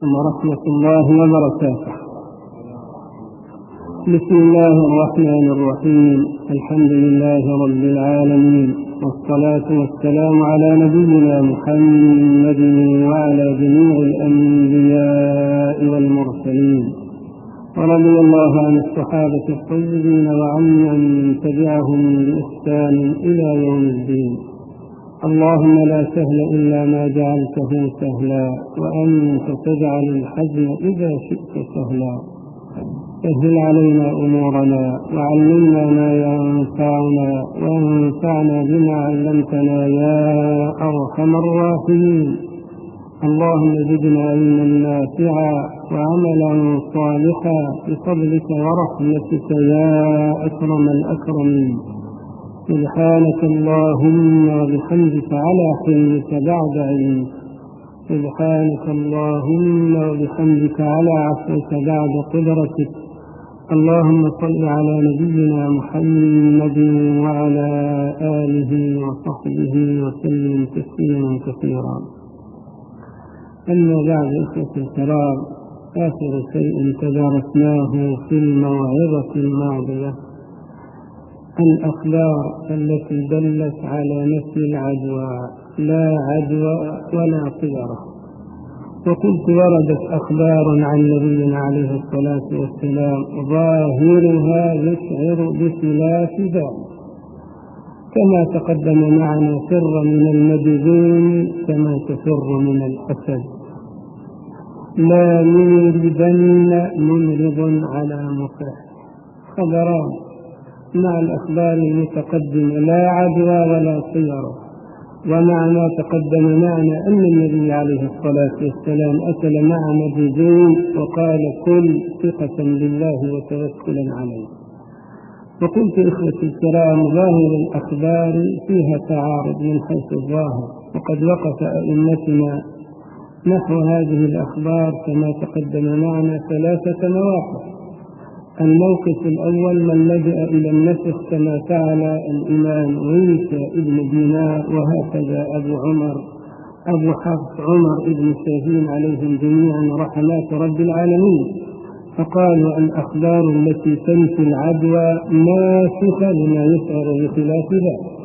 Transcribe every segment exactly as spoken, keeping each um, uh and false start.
ورحمة الله وبركاته. بسم الله الرحمن الرحيم. الحمد لله رب العالمين، والصلاة والسلام على نبينا محمد وعلى جميع الأنبياء والمرسلين، ورضي الله عن الصحابة الطيبين وعن من تبعهم بإحسان إلى يوم الدين. اللهم لا سهل إلا ما جعلته سهلا، وأنت تجعل الحزن إذا شئت سهلا. سهل علينا أمورنا، وعلمنا ما ينفعنا، وانفعنا بما علمتنا يا أرحم الراحمين. اللهم زدنا علما نافعا وعملا صالحا بفضلك ورحمتك يا أكرم الأكرمين. سبحانك اللهم وبحمدك على حلمك بعد علمك، سبحانك اللهم وبحمدك على عفوك بعد قدرتك. اللهم صل على نبينا محمد وعلى آله وصحبه وسلم تسليما كثيرا. أما بعد، إخوة الكرام، آخر شيء تدارسناه في الموعظة الماضية الأخبار التي دلت على نفي العدوى، لا عدوى ولا طيرة. وقلت وردت أخبار عن نبينا عليه الصلاة والسلام ظاهرها يشعر بخلاف ذلك، كما تقدم معنا فر من المجذوم كما تفر من الأسد. لا يريدن ممرض على مفرح. خبران مع الأخبار المتقدمة، لا عدوى ولا طيرة. ومع ما تقدم معنا أن النبي عليه الصلاة والسلام أكل مع مجذوم وقال كل ثقة بالله وتوكلا عليه. وقلت إخوتي الكرام، ظاهر الأخبار فيها تعارض من حيث الظاهر، وقد وقف أئمتنا نحو هذه الأخبار كما تقدم معنا ثلاثة مواقف. الموقف الأول من لجأ إلى النسخ كما فعل الإمام عيسى ابن دينار، وهكذا أبو عمر أبو حفص عمر ابن شاهين عليهم جميعا رحمات رب العالمين، فقالوا الأخبار التي تنفي العدوى ناسخة لما يشعر بخلاف ذلك.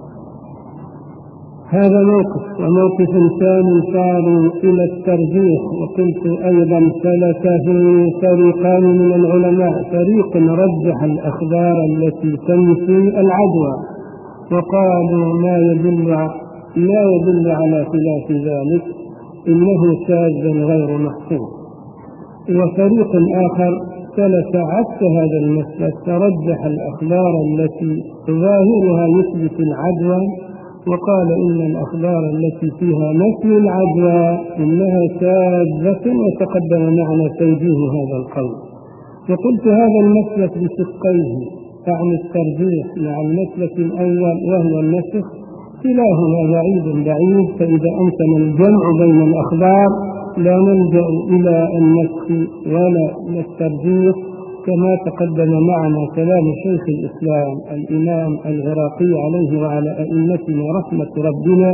هذا موقف. وموقف ثاني صاروا إلى الترجيح، وقلت أيضا سلكه فريقان من العلماء. فريق رجح الأخبار التي تنفي العدوى وقالوا ما يدل لا يدل على خلاف ذلك، إنه شاذ غير محفوظ. وفريق آخر سلك عكس هذا المسلك، فرجح الأخبار التي ظاهرها يثبت العدوى وقال إن الأخبار التي فيها نفي العدوى إنها شاذة، وتقدم معنا توجيه هذا القول. وقلت هذا المسلك بشقيه، يعني الترجيح مع المسلك الأول وهو النسخ، كلاهما بعيد بعيد. فإذا أمكن الجمع بين الأخبار لا نلجأ إلى النسخ ولا الترجيح، كما تقدم معنا كلام شيخ الإسلام الإمام العراقي عليه وعلى أئمتنا رحمة ربنا.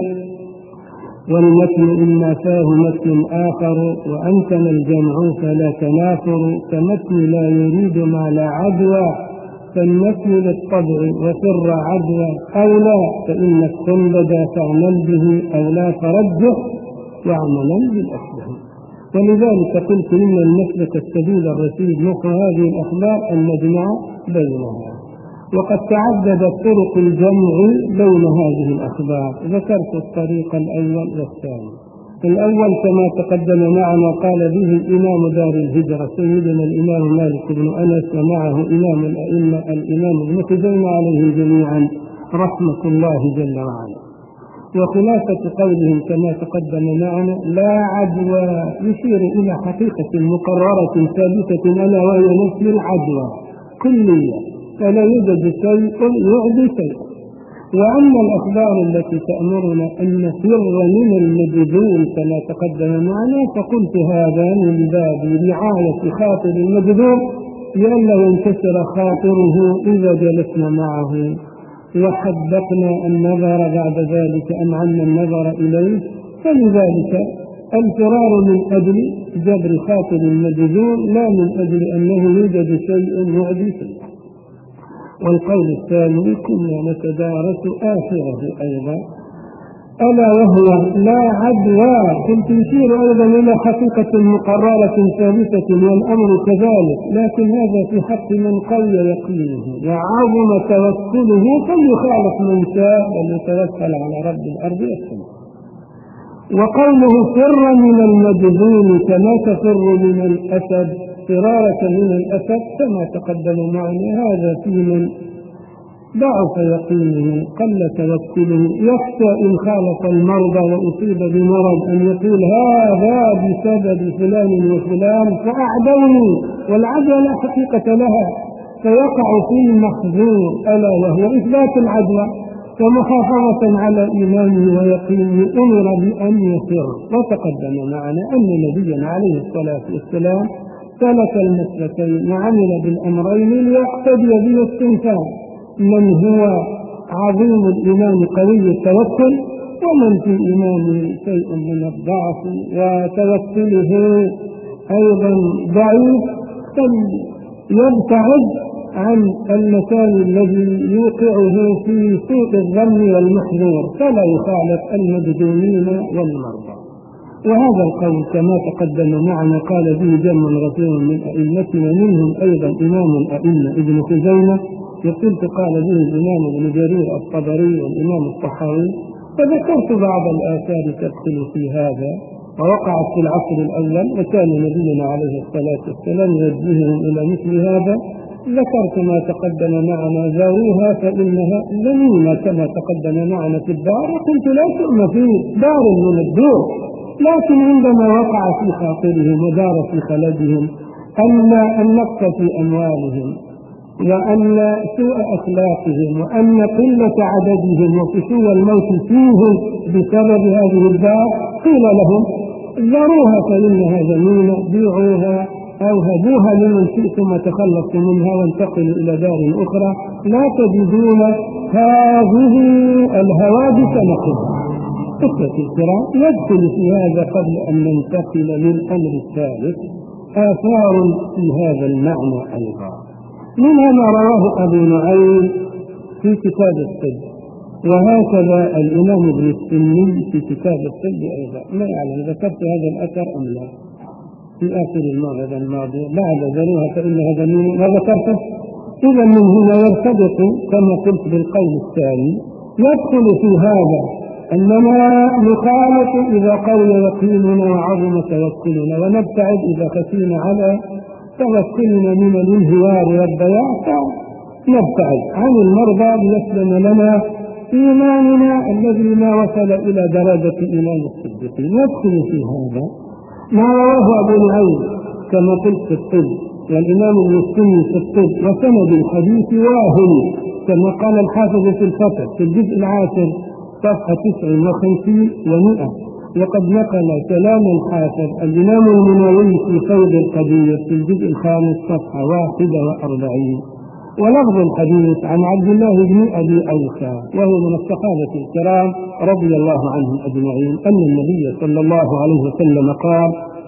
والمتن إما فاه متن آخر، وأمكن الجمع فلا تنافر، كمتن لا يريد مع لا عدوى، فالنفي للطبع وفر عدوى أو لا، فإن السنبدا فاعمل به أو لا ترجح واعملا بالأشبه. ولذلك قلت إن المسلك السبيل الرشيد نحو هذه الأخبار أن نجمع بينها. وقد تعددت طرق الجمع بين هذه الأخبار، ذكرت الطريق الأول والثاني. الأول كما تقدم معنا قال به إمام دار الهجرة سيدنا الإمام مالك بن أنس، ومعه إمام الأئمة الإمام ابن خزيمة عليه جميعا رحمة الله جل وعلا. وخلاصة قولهم كما تقدم معنا لا عدوى يشير إلى حقيقة مقررة ثابتة ألا وهي نفي العدوى كلية، فلا يوجد شيء يعدي شيء. وأما الأخبار التي تأمرنا أن نفر من المجذوم كما تقدم معنا، فقلت هذا من باب رعاية خاطر المجذوم لئلا ينكسر خاطره إذا جلسنا معه وحدقنا النظر بعد ذلك أنعمنا النظر إليه، فلذلك الفرار من أجل جبر خاطر المجذوم لا من أجل أنه يوجد شيء يعدي فيه. والقول الثاني كنا نتدارس آخره أيضا ألا وهو لا عدوى، كنت يشير أيضا إلى حقيقة مقررة ثابتة والأمر كذلك، لكن هذا في حق من قوي يقينه وعظم توكله فليخالف من شاء وليتوكل على رب الأرض والسماء. وقوله فر من المجذوم كما تفر من الأسد فرارك من الأسد كما تقدم معنا، هذا في من ضعف يقينه قل توكله يخشى إن خالف المرضى وأصيب بمرض أن يقول هذا بسبب فلان وفلان فأعدوني، والعدوى لا حقيقة لها فيقع في المحظور ألا وهو إثبات العدوى. ومحافظة على إيمانه ويقينه أمر بأن يفر. وتقدم معنا أن نبينا عليه الصلاة والسلام سلك المسلكين وعمل بالأمرين ليقتدي به الصنفان، من هو عظيم الإيمان قوي التوكل ومن في إيمانه شيء من الضعف وتوكله أيضا ضعيف فليبتعد عن المكان الذي يوقعه في سوء الظن والمحذور فلا يخالف المجذومين والمرضى. وهذا القول كما تقدم معنا قال به جمع غفير من أئمتنا منهم أيضا إمام الأئمة ابن خزيمة، وقلت قال به الإمام ابن جرير الطبري والإمام الطحاوي، فذكرت بعض الآثار تدخل في هذا ووقعت في العصر الأول وكان نبينا عليه الصلاة والسلام يوجههم إلى مثل هذا. ذكرت ما تقدم معنا زاروها فإنها لميمة كما تقدم معنا في الدار، وقلت لا شؤم في دار من الدور، لكن عندما وقع في خاطرهم ودار في خلدهم أن النقص في أموالهم وأن سوء أخلاقهم وأن قلة عددهم وفشو الموت فيهم بسبب هذه الدار قيل لهم ذروها فإنها ذميمة بيعوها أو هدوها لمن شئتم تخلصوا منها وانتقلوا إلى دار أخرى لا تجدون هذه الهوادث نقصها. إخوتي الكرام، يدخل في هذا قبل أن ننتقل للأمر الثالث آثار في هذا المعنى أيضا، منها ما رواه أبو نعيم في كتاب الطب، وهكذا الإمام ابن السني في كتاب الطب أيضا. ما يعلم ذكرت هذا الأثر أم لا في آخر الموعظة الماضية بعد ذروها فإن هذا ما ذكرته. إذا من هنا يرتبط كما قلت بالقول الثاني، يدخل في هذا أننا نخالف إذا قوي يقيننا وعظم توكلنا، ونبتعد إذا خشينا على توكلنا من الانهيار والضياع نبتعد عن المرضى ليسلم لنا إيماننا الذي ما وصل إلى درجة إيمان الصديقين. يدخل في هذا ما رواه أبو نعيم كما قلت في الطب والإمام المسلم في الطب، وسند الحديث واهن كما قال الحافظ في الفتح في الجزء العاشر صفحة تسع وخمسين ومئة. وقد نقل كلام الحافظ الإمام المنووي في فوض القدير في الجزء الخامس صفحة واحدة وأربعين. ولفظ الحديث عن عبد الله بن أبي أوفى وهو من الصحابة الكرام رضي الله عنهم أجمعين أن النبي صلى الله عليه وسلم قال: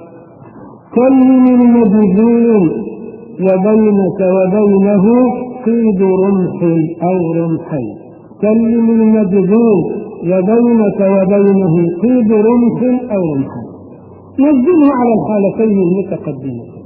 كلم المجذوم وبينك وبينه قيد رمح أو رمحين. كلم المجذوم وبينك وبينه قيد رمح أو رمحين. نزله على الحالتين المتقدمة،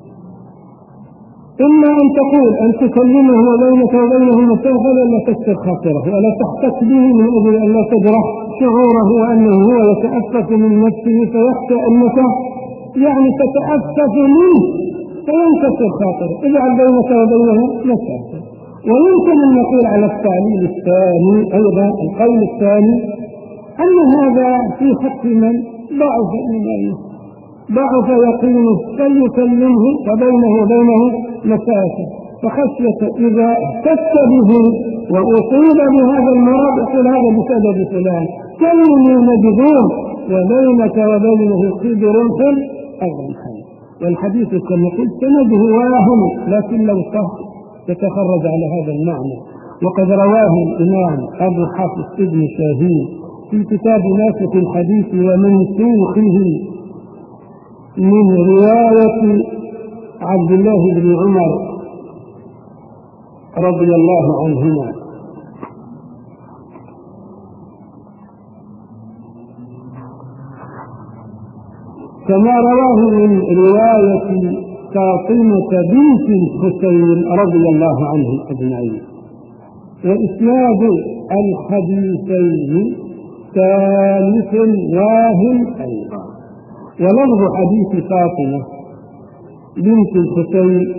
إما أن تقول أن تكلمه وبينك وبينه مسافة ولا تكسر خاطره ولا تحتك به من أجل أن لا تجرح شعوره وأنه هو يتأسف من نفسه فيخشى أنك يعني تتأسف منه فينكسر خاطره. اجعل بينك وبينه مسافة. ويمكن أن نقول على التعليل الثاني أيضا القول الثاني أن هذا في حق من ضعف إيمانه ضعف يقينه فليكلمه وبينه وبينه مسافة، فخشية إذا احتك به وأصيب بهذا المرض يقول هذا بسبب فلان. كلم المجذوم وبينك وبينه قيد رمح أو رمحين. والحديث كما قلت سنده واهم لكن لو صح يتخرج على هذا المعنى. وقد رواه الإمام أبو حفص ابن شاهين في كتاب ناسخ الحديث ومنسوخه من رواية عبد الله بن عمر رضي الله عنهما كما رواه من رواية فاطمة بنت الحسين رضي الله عنهم أجمعين. وإسناد الحديثين ثالث واهم أيضا. ولفظ حديث فاطمة بنت الحسين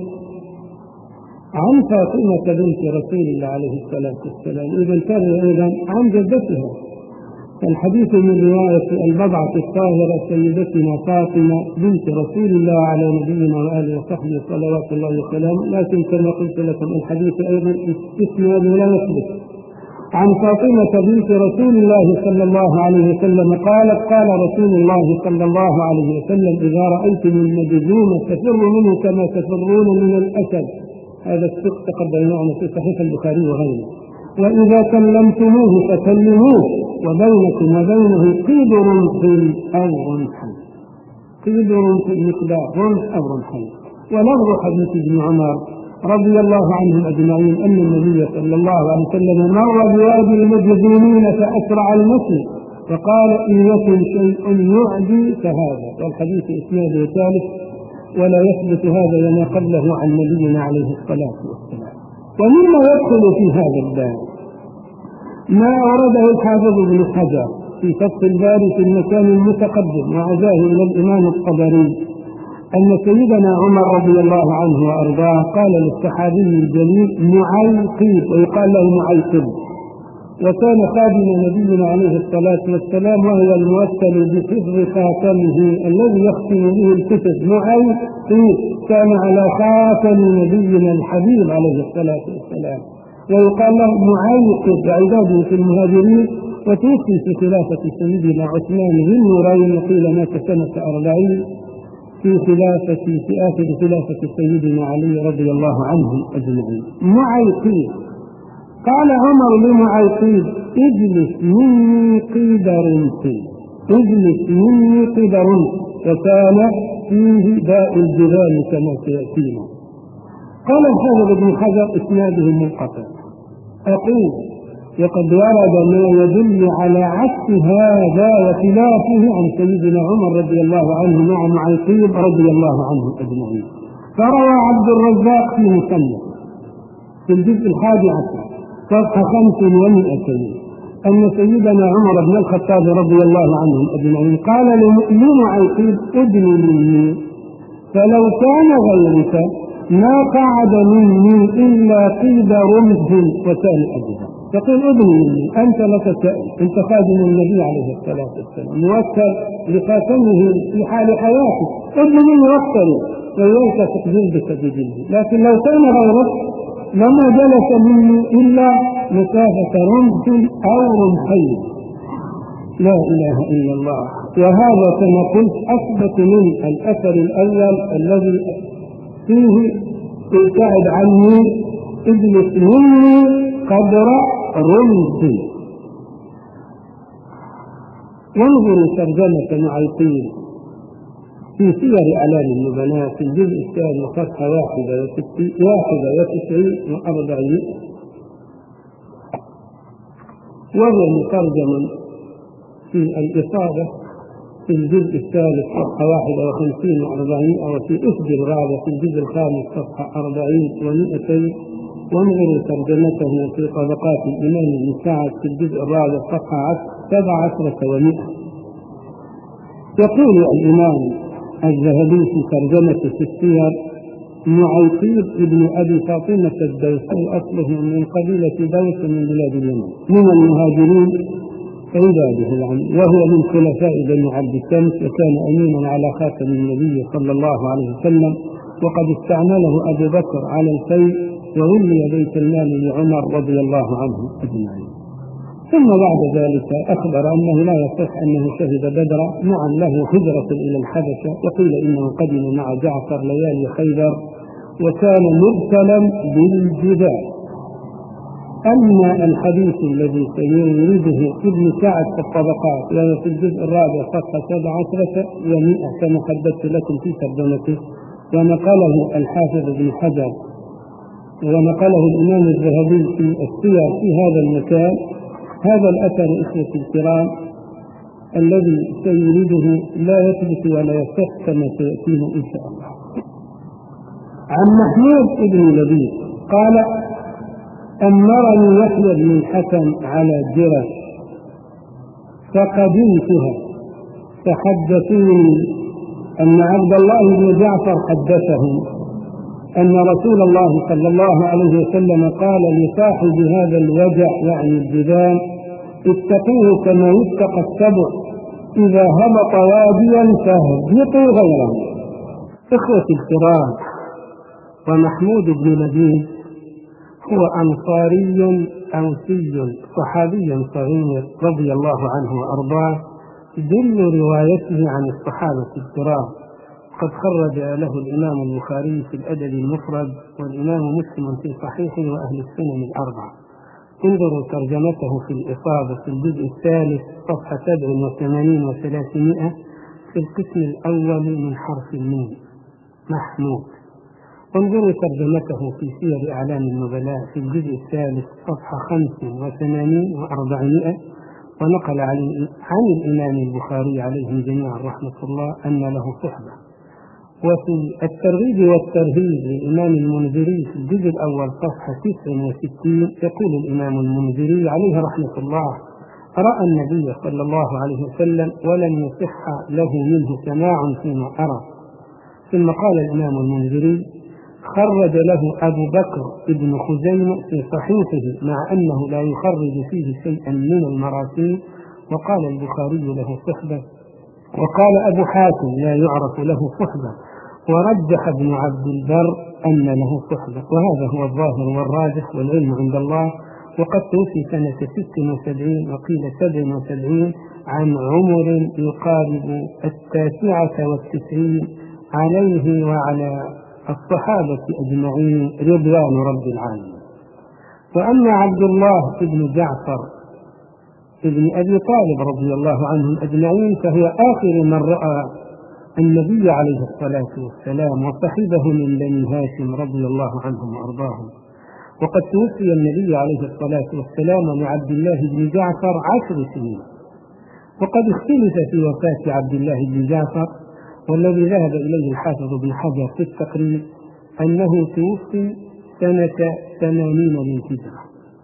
عن فاطمة بنت رسول الله عليه الصلاة والسلام، إذا كان أيضا عن جدتها. الحديث من رواية البضعة الطاهرة سيدتنا فاطمة بنت رسول الله على نبينا وآله وصحبه صلوات الله وسلامه، لكن كما قلت لكم الحديث أيضا اسمه لا يثبت. عن فاطمة بنت رسول الله صلى الله عليه وسلم قالت: قال رسول الله صلى الله عليه وسلم: إذا رأيتم المجذوم ففروا منه كما تفرون من الأسد. هذا الصدق تقدم معنا في صحيح البخاري وغيره. وإذا كلمتموه فكلموه وبينكم وبينه قيد رمح أو رمحا، قيد رمح مقدار رمح أو رمحين. ولفظ حديث ابن عمر رضي الله عنهم أجمعين أن النبي صلى الله عليه وسلم مر بوادي المجذومين فأسرع المشي فقال: إن يكن شيء يعدي فهذا. والحديث إسناده ثالث ولا يثبت هذا وما قبله عن نبينا عليه الصلاة والسلام. ومما يدخل في هذا الباب ما أورده الحافظ ابن حجر في فتح الباري في المكان المتقدم وعزاه إلى الإمام الطبري أن سيدنا عمر رضي الله عنه وأرضاه قال للصحابي الجليل معيقب، ويقال له معيقب، وكان خادم نبينا عليه الصلاة والسلام وهو الموكل بحفظ خاتمه الذي يختم به الكتب. معيقب كان على خاتم نبينا الحبيب عليه الصلاة والسلام، ويقال له معيقب عباده في المهاجرين، وتوفي في خلافة سيدنا عثمان ذي النورين وقيل مات سنة أربعين في خلافة في آخر خلافة سيدنا علي رضي الله عنه أجمعين. معيقب قال عمر لمعيقب: اجلس مني قيد رمح، اجلس مني قيد رمح، وكان فيه داء الجبال كما سيأتينا. قال الحافظ ابن حجر إسناده منقطع. أقول: وقد ورد ما يدل على عكس هذا وخلافه عن سيدنا عمر رضي الله عنه مع معيقب رضي الله عنه أجمعين. فروى عبد الرزاق في مسنده في الجزء الحادي عشر صفحة خمس ومئتين أن سيدنا عمر بن الخطاب رضي الله عنهم أجمعين قال لمعيقب: ادن مني، فلو كان غيرك ما قعد مني إلا قيد رمح وكان أجدا. تقول: ادن مني، أنت لك سائل، أنت خادم النبي عليه الصلاة والسلام موكل لخاتمه في حال حياته، ادن مني واقتل وإياك تقبل بسبيله. لكن لو كان غيرك لما جلس مني إلا مسافة رمح أو رمحين. لا إله إلا الله. وهذا كما قلت أثبت من الأثر الأول الذي فيه: ابتعد عني، اجلس مني قدر رمح. وانظروا ترجمة معيقب في سير أعلام النبلاء في الجزء الثاني صفحة واحدة وتسعين وأربعين، وهو مترجم في الإصابة في الجزء الثالث صفحة واحدة وخمسين وأربعين، وفي أسد الغابة في الجزء الخامس صفحة أربعين ومئتين. وانظروا ترجمته في طبقات الإمام ابن سعد في الجزء الرابع صفحة سبع عشرة ومئة. يقول الإمام الذهبي في ترجمة في السير: معيقب ابن أبي فاطمة الدوسي أصله من قبيلة دوس من بلاد اليمن من المهاجرين عباده العم، وهو من خلفاء بني عبد الشمس، وكان أمينا على خاتم النبي صلى الله عليه وسلم، وقد استعمله أبو بكر على الفيء وولي بيت المال لعمر رضي الله عنه أجمعين. ثم بعد ذلك أخبر أنه لا يصح أنه شهد بدرا، نعم له هجرة إلى الحبشة، وقيل إنه قدم مع جعفر ليالي خيبر، وكان مبتلا بالجبال. أما الحديث الذي سيريده ابن سعد في الطبقات وهو في الجزء الرابع صفحة سبع عشرة ومئة كما حدثت لكم في ترجمته، ونقله الحافظ ابن حجر ونقله الإمام الذهبي في السير في هذا المكان. هذا الأثر إخوتي الكرام الذي سيريده لا يثبت ولا يصح كما سيأتيه إن شاء الله. عن محمود بن لبيد قال: أمرني يحيى بن الحسن على جرة فقدمتها فحدثوني أن عبد الله بن جعفر حدثهم أن رسول الله صلى الله عليه وسلم قال لصاحب هذا الوجع يعني الجذام: اتقوه كما يتقى السبع، إذا هبط واديا فاهبطوا غيره. إخوتي الكرام، ومحمود بن لبيد هو أنصاري أوسي صحابي صغير رضي الله عنه وأرضاه، جل روايته عن الصحابة الكرام، قد خرج له الإمام البخاري في الأدب المفرد والإمام مسلم في صحيحه وأهل السنن الأربعة. انظروا ترجمته في الإصابة في الجزء الثالث صفحة سبع وثمانين وثلاثمائة في القسم الأول من حرف الميم محمود. انظروا ترجمته في سير أعلام النبلاء في الجزء الثالث صفحة خمس وثمانين وأربعمائة، ونقل عن الإمام البخاري عليهم جميعا رحمة الله أن له صحبة. وفي الترغيب والترهيب للإمام المنذري في الجزء الأول صفحة تسع وستين يقول الإمام المنذري عليه رحمة الله: رأى النبي صلى الله عليه وسلم ولم يصح له منه سماع فيما أرى. ثم قال الإمام المنذري: خرج له أبو بكر ابن خزيمة في صحيحه مع أنه لا يخرج فيه شيئا من المراسيل، وقال البخاري له صحبة، وقال أبو حاتم لا يعرف له صحبة، ورجح ابن عبد البر أن له صحبة، وهذا هو الظاهر والراجح والعلم عند الله. وقد توفي سنة ست وسبعين وقيل سبع وسبعين عن عمر يقارب التاسعة والتسعين عليه وعلى الصحابة أجمعين رضوان رب العالمين. وأما عبد الله بن جعفر ابن أبي طالب رضي الله عنهم أجمعين فهو آخر من رأى النبي عليه الصلاة والسلام وصحبه من بني هاشم رضي الله عنهم وأرضاهم. وقد توفي النبي عليه الصلاة والسلام لعبد الله بن جعفر عشر سنين. وقد اختلف في وفاة عبد الله بن جعفر، والذي ذهب إليه الحافظ بن حجر في التقريب أنه توفي سنة ثمانين للهجرة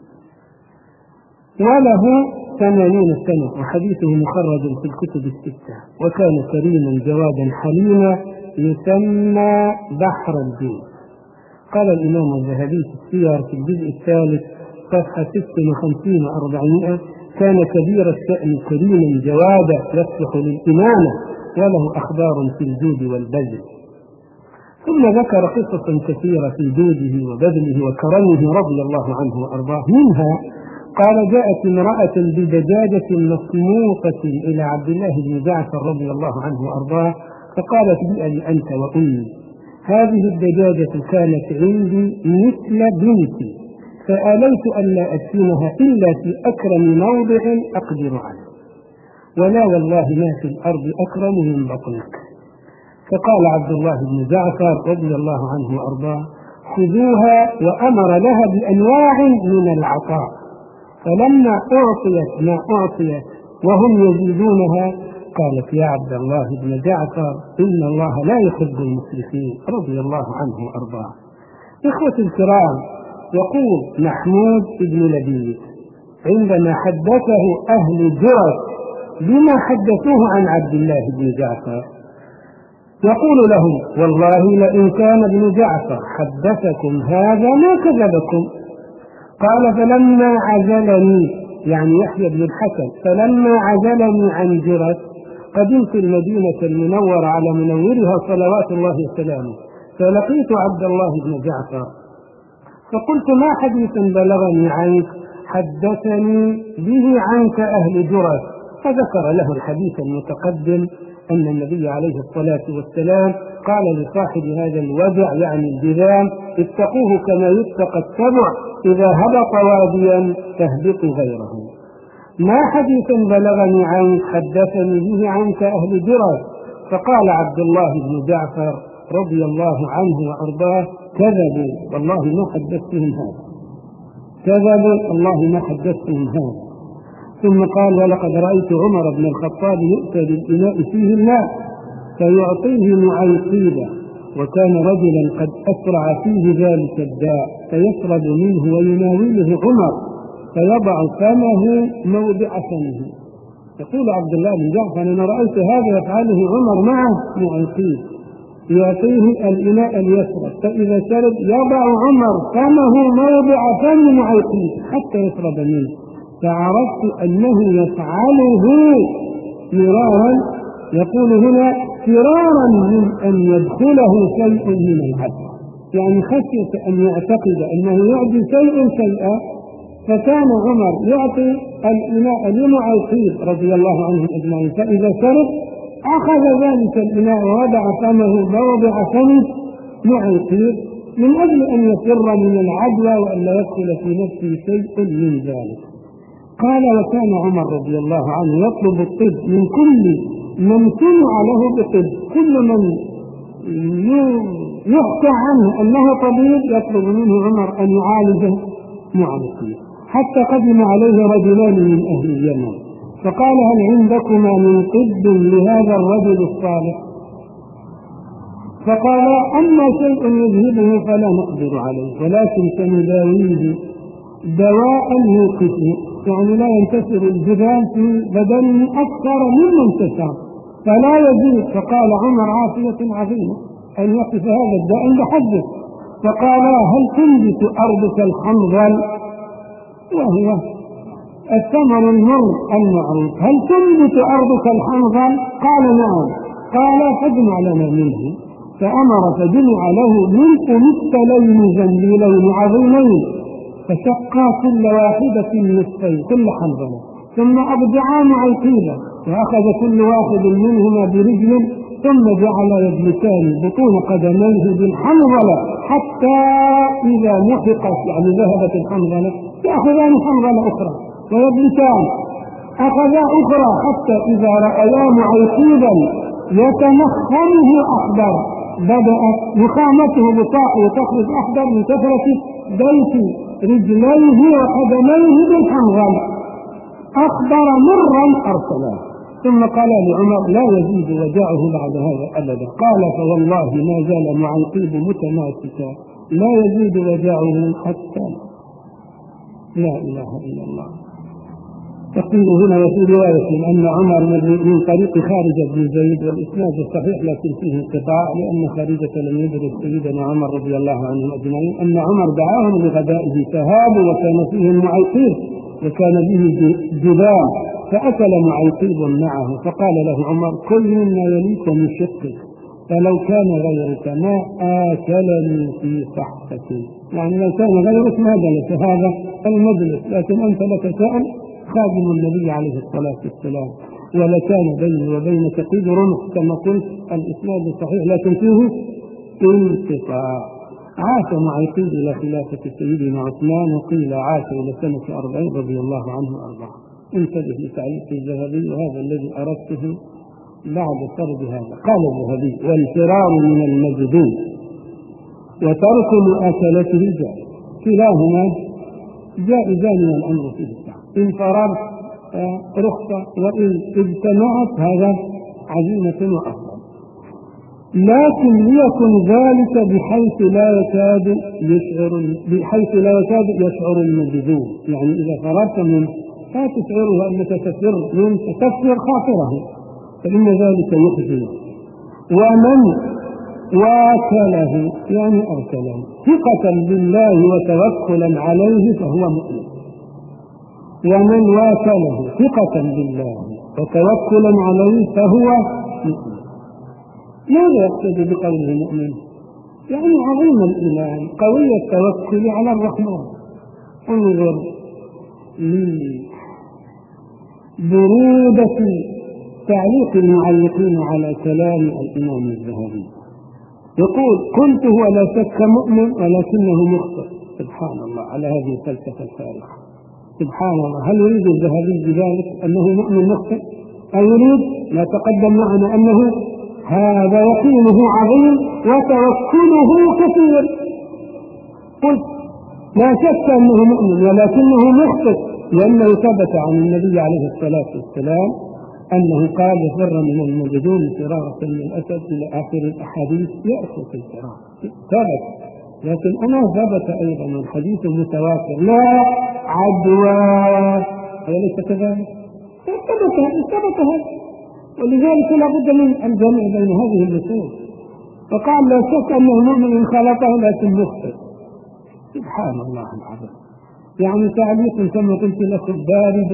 وله ثمانين سنة، وحديثه مخرج في الكتب الستة. وكان كريما جوادا حليما يسمى بحر الدين. قال الإمام الذهبي في السير في الجزء الثالث صفحة ست وخمسين وأربعمائة: كان كبير الشأن كريما جوادا يصلح للإمامة، وله أخبار في الجود والبذل. ثم ذكر قصص كثيرة في جوده وبذله وكرمه رضي الله عنه وأرضاه. منها قال: جاءت امرأة بدجاجة مصموطة إلى عبد الله بن جعفر رضي الله عنه وأرضاه، فقالت: بأبي أنت وأمي، هذه الدجاجة كانت عندي مثل بنتي، فآليت ألا أدفنها إلا في أكرم موضع أقدر عليه، ولا والله ما في الأرض أكرم من بطنك. فقال عبد الله بن جعفر رضي الله عنه وأرضاه: خذوها، وأمر لها بأنواع من العطاء. فلما أعطيت ما أعطيت وهم يزيدونها قالت: يا عبد الله بن جعفر، إن الله لا يحب المسرفين رضي الله عنه وأرضاه. إخوة الكرام، يقول محمود بن لبيد عندما حدثه أهل جرس بما حدثوه عن عبد الله بن جعفر، يقول لهم: والله لئن كان ابن جعفر حدثكم هذا ما كذبكم. قال: فلما عزلني، يعني يحيى بن الحسن، فلما عزلني عن جرس قدمت المدينة المنورة على منورها صلوات الله وسلامه، فلقيت عبد الله بن جعفر فقلت: ما حديث بلغني عنك حدثني به عنك أهل جرس؟ فذكر له الحديث المتقدم أن النبي عليه الصلاة والسلام قال لصاحب هذا الوجع يعني الجذام: اتقوه كما يتقى السبع إذا هبط واديا تهبط غيره. ما حديث بلغني عنك حدثني به عنك أهل درس. فقال عبد الله بن جعفر رضي الله عنه وأرضاه: كذبوا والله ما حدثتهم هذا، كذبوا والله ما حدثتهم هذا. ثم قال: ولقد رأيت عمر بن الخطاب يؤتى بالإناء فيه الماء فيعطيه معيقيبة، وكان رجلا قد أسرع فيه ذلك الداء فيشرب منه ويناوله عمر فيضع فمه موضع فمه. يقول عبد الله بن جعفر: أنا رأيت هذا يفعله عمر معه معيقيب، يعطيه الإناء ليشرب، فإذا شرب يضع عمر فمه موضع فم معيقيب حتى يشرب منه، فعرفت أنه يفعله مرارا، يقول هنا فرارا من أن يدخله شيء من العدل، يعني خشية أن يعتقد أنه يعطي شيء شيئا. فكان عمر يعطي الإناء لمعيقيب رضي الله عنه أجمعين، فإذا شرب أخذ ذلك الإناء ووضع فمه موضع فمه معيقيب من أجل أن يفر من العدوى وأن لا يدخل في نفسه شيء من ذلك. قال: وكان عمر رضي الله عنه يطلب الطب من كل من سمع له بطب، كل من يحكى عنه أنه طبيب يطلب منه عمر أن يعالجه معيقيب، حتى قدم عليه رجلان من أهل اليمن فقال: هل عندكما من طب لهذا الرجل الصالح؟ فقال: أما شيء يذهبه فلا نقدر عليه، ولكن سنداويه دواء يوقفه، يعني لا ينتشر الجذام في بدنه أكثر مما انتشر فلا يزيد. فقال عمر: عافية عظيمة أن يقف هذا الداء عند حده. فقال: هل تنبت أرضك الحنظل، وهو الثمر المر المعروف، هل تنبت أرضك الحنظل؟ قال: نعم. قال: فاجمع لنا منه. فأمر فجمع له ملء مثلين زنبيلين عظيمين، فشقا كل واحدة نصفين كل حنظلة، ثم أبدعا معيقيبا، وأخذ كل واحد منهما برجل، ثم جعل يدلكان بطون قدميه بالحنظلة حتى إذا محقت يعني ذهبت الحنظلة يأخذان حنظلة أخرى ويدلكان، أخذا أخرى حتى إذا رأيا معيقيبا يتنخمه أخضر بدأت نخامته بطاقه تخرج أخضر من كثرة دلك رجليه وقدميه بالحنظلة، أخضر مرا أرسله. ثم قال لعمر: لا يزيد وجعه بعد هذا أبدا. قال: فوالله ما زال معيقيب متماسكا لا يزيد وجعه حتى. لا إله إلا الله. تقول هنا وفي رواية أن عمر من طريق خارجة بن زيد، والإسناد الصحيح لكن فيه انقطاع لأن خارجة لم يدرك سيدنا عمر رضي الله عنه أجمعين، أن عمر دعاهم لغدائه فهابوا وكان فيهم معيقيب وكان به جذام، فأكل معيقيب معه، فقال له عمر: كل مما يليك من شقك، فلو كان غيرك ما آكلني في صحفتي، يعني لو كان غيرك ما جلس هذا المجلس، لكن أنت لك شأن خادم النبي عليه الصلاة والسلام، ولكان بيني وبينك قدر كما قلت الإسناد صحيح لكن فيه انقطاع. عاش معيقيب إلى خلافة سيدنا عثمان، وقيل عاش إلى سنة أربعين رضي الله عنه وأرضاه. انتبه لتعليق الذهبي، وهذا الذي أردته بعد سرد هذا. قال الذهبي: والفرار من المجذوب وترك مؤاكلته جائز، كلاهما جائزان والأمر فيه السعة. إن فررت رخصة، وإن اجتمعت هذا عزيمة وأفضل، لكن ليكن ذلك بحيث لا يكاد يشعر بحيث لا يكاد يشعر المجذوب، يعني إذا فررت منه لا تشعره أنك تفر منه تكسر خاطره فإن ذلك يخزي. ومن واكله يعني أرسله ثقة بالله وتوكلا عليه فهو مؤمن. ومن واكله ثقة بالله وتوكلا عليه فهو مؤمن. ماذا يقصد بقوله مؤمن؟ يعني عظيم الإيمان قوي التوكل على الرحمن. انظر لبرودة تعليق المعلقين على كلام الإمام الذهبي. يقول قلت هو لا شك مؤمن ولكنه مخطئ. سبحان الله على هذه الفلسفة الفارغة. سبحان الله، هل يريد الذهبي بذلك أنه مؤمن مخطئ؟ أو يريد ما تقدم معنا أنه هذا يقينه عظيم وتوكله كثير؟ قلت لا شك أنه مؤمن ولكنه مخطئ، لأنه ثبت عن النبي عليه الصلاة والسلام أنه قال يفر من المجذوم فرارة من الأسد إلى آخر الأحاديث يأخذ في الفرار. ثبت، لكن أنا ثبت أيضا الحديث المتواتر لا عدوى، أليس كذلك؟ ثبت ثبت هذا، ولذلك لا بد من الجمع بين هذه النصوص. فقال لا شك أنه مؤمن إن خالطه لكن مخطئ. سبحان الله العظيم. يعني تعليق كما قلت لكم بارد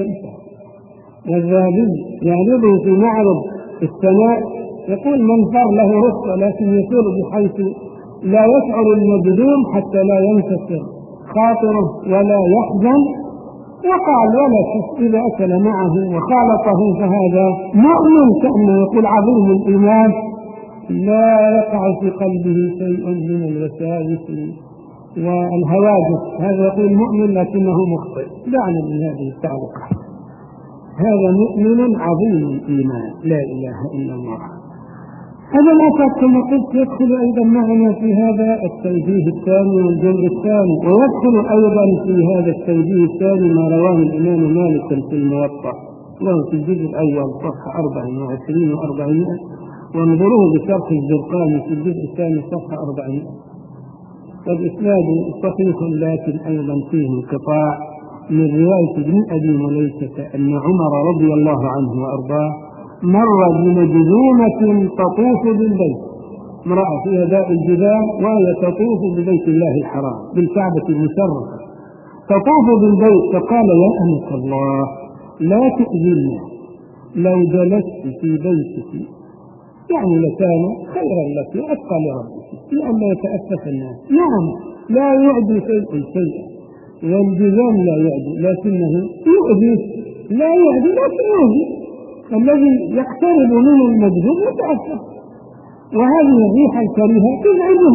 والذهبي يعرضه في معرض السماء، يقول من فر له رخصة لكن يسير بحيث لا يشعر المجذوم حتى لا ينكسر خاطره ولا يحزن. وقال ولا شك إذا أكل معه وخالطه فهذا مؤمن، كأنه يقول عظيم الإيمان لا يقع في قلبه شيء من الوساوس والهواجس، هذا يقول مؤمن لكنه مخطئ. دعنا من هذه التعليقات. هذا مؤمن عظيم الإيمان لا إله إلا الله. هذا الأثر كما قلت يدخل أيضا معنا في هذا التوجيه الثاني والجنب الثاني، ويدخل أيضا في هذا التوجيه الثاني ما رواه الإمام مالك في الموطأ، وهو في الجزء الأول صفحة أربع وعشرين وأربعمائة، وانظروه بشرح الزرقاني في الجزء الثاني صفحة أربعمائة. والإسناد صحيح لكن أيضا فيه انقطاع من رواية ابن أبي مليكة أن عمر رضي الله عنه وأرضاه مر بمجذومة تطوف بالبيت، امرأة فيها داء الجذام وهي تطوف ببيت الله الحرام بالكعبة المشرفة، تطوف بالبيت، فقال يا أمة الله لا تؤذينا، لو جلست في بيتك يعني لكان خيرا لك وأتقى لربك لأن يتأسف الناس. نعم لا يعدي شيء شيئا، والجذام لا يعدي لكنه يؤذي، لا يعدي لكن يؤذي، الذي يقترب من المجذوم يتأسف، وهذه الريحة الكريهة تزعجه،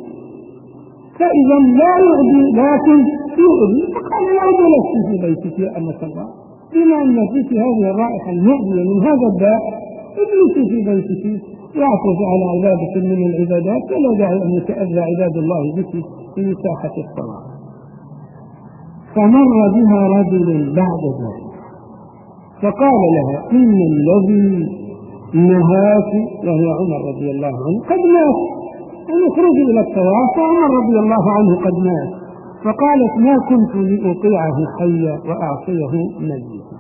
فإذا لا يعدي لكن يؤذي، فقال لا جلست في بيتك يا أمة الله بما أن فيك هذه الرائحة المؤذية من هذا الداء، اجلسي في بيتك واعكف على عبادة من العبادات، ولا داعي أن يتأذى عباد الله بك في مساحة الصلاة. فمر بها رجل بعد ذلك فقال لها إن الذي نهاك، وهو عمر رضي الله عنه، قد مات، أن يخرج إلى الطواف فعمر رضي الله عنه قد مات. فقالت ما كنت لأطيعه حيا وأعصيه ميتا،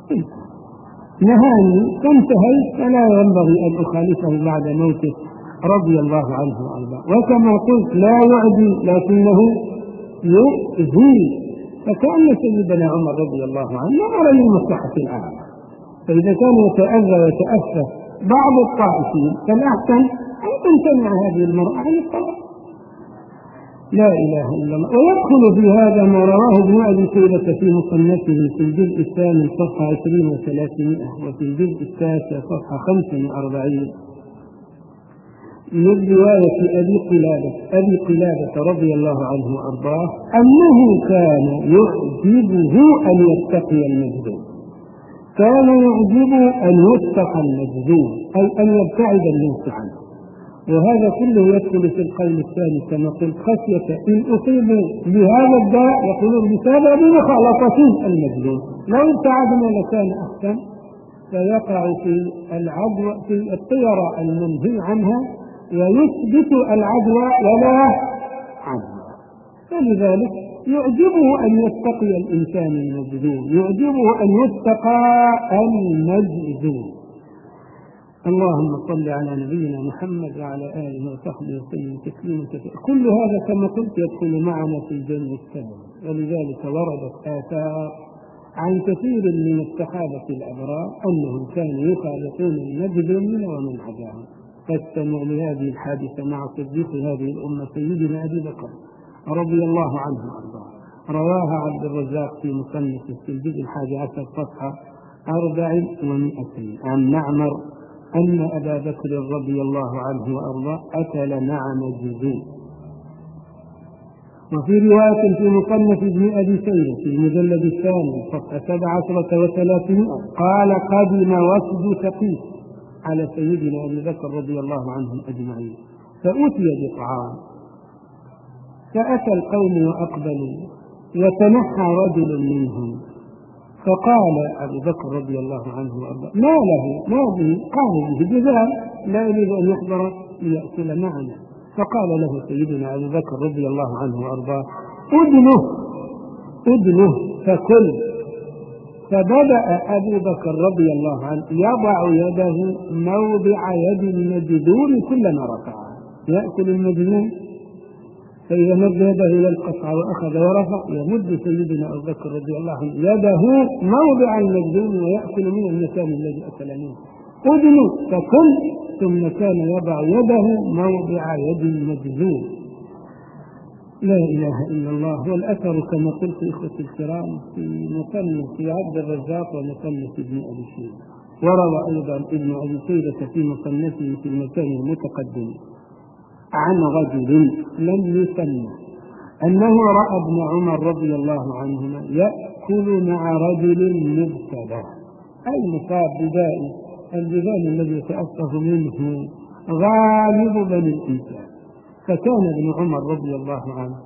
نهاني فانتهيت فلا ينبغي أن أخالفه بعد موته رضي الله عنه وأرضاه. وكما قلت لا يعدي لكنه يؤذي، فكأن سيدنا عمر رضي الله عنه نظر للمصلحة العامة، فإذا كان يتأذى ويتأسى بعض الطائفين فالأحسن أن تمتنع هذه المرأة عن الطواف. لا إله إلا الله. ويدخل في هذا ما رواه ابن أبي شيبة في مصنفه في الجزء الثاني صفحة عشرين وثلاثمائة، وفي الجزء التاسع صفحة خمسة وأربعين من رواية أبي قلابة أبي قلابة رضي الله عنه وأرضاه أنه كان يعجبه أن يتقي المجذوم، كان يعجبه أن يتقى المجذوم أي أن يبتعد الناس عنه. وهذا كله يدخل في القول الثاني كما قلت خشية إن أصيبوا بهذا الداء يقولون بسبب مخالطة المجذوم، لو ابتعدنا لكان أحسن، فيقع في العدوى في الطيرة المنهي عنها ويثبت العدوى ولا عدوى. فلذلك يعجبه أن يتقي الإنسان المجذوم، يعجبه أن يتقى المجذوم. اللهم صل على نبينا محمد وعلى آله وصحبه وسلم تسليما كثيرا. كل هذا كما قلت يدخل معنا في الجنة الثاني، ولذلك وردت آثار عن كثير من الصحابة الأبرار أنهم كانوا يخالطون المجذومين ومن عداهم. فاستمع لهذه الحادثة مع صديق هذه الأمة سيدنا أبي بكر رضي الله عنه وأرضاه، رواها عبد الرزاق في مصنفه في الجزء الحادي عشر صفحة أربع ومائتين عن معمر أن أبا بكر رضي الله عنه وأرضاه أكل مع مجذوم. وفي رواية في مصنف ابن أبي شيبة في المجلد الثاني صفحة سبع عشرة وثلاثمائة قال قدم وفد ثقيف على سيدنا أبي بكر رضي الله عنهم أجمعين فأتي بطعام، فأتى القوم وأقبلوا وتنحى رجل منهم فقال أبو بكر رضي الله عنه وأرضاه ما له ما به؟ قال به جزاء لا يريد أن يحضر ليأكل معنا. فقال له سيدنا أبو بكر رضي الله عنه وأرضاه أدنه أدنه فكل. فبدأ أبو بكر رضي الله عنه يضع يده موضع يد المجذوم كلما رفعها، يأكل المجذوم فإذا مد يده إلى القصعة وأخذ ورفع يمد سيدنا أبو بكر رضي الله عنه يده موضع المجذوم ويأكل من المكان الذي أكل منه. أدنوا فكل. ثم كان يضع يده موضع يد المجذوم. لا إله إلا الله. والأثر كما قلت إخوتي الكرام في مصنف في عبد الرزاق ومصنف ابن أبي شيبة، وروى أيضا ابن أبي شيبة في مصنفه في المكان المتقدم عن رجل لم يسمى أنه رأى ابن عمر رضي الله عنهما يأكل مع رجل مبتلى أي مصاب بداء الجبال الذي يتأسف منه غالب بني الإنسان. فكان ابن عمر رضي الله عنه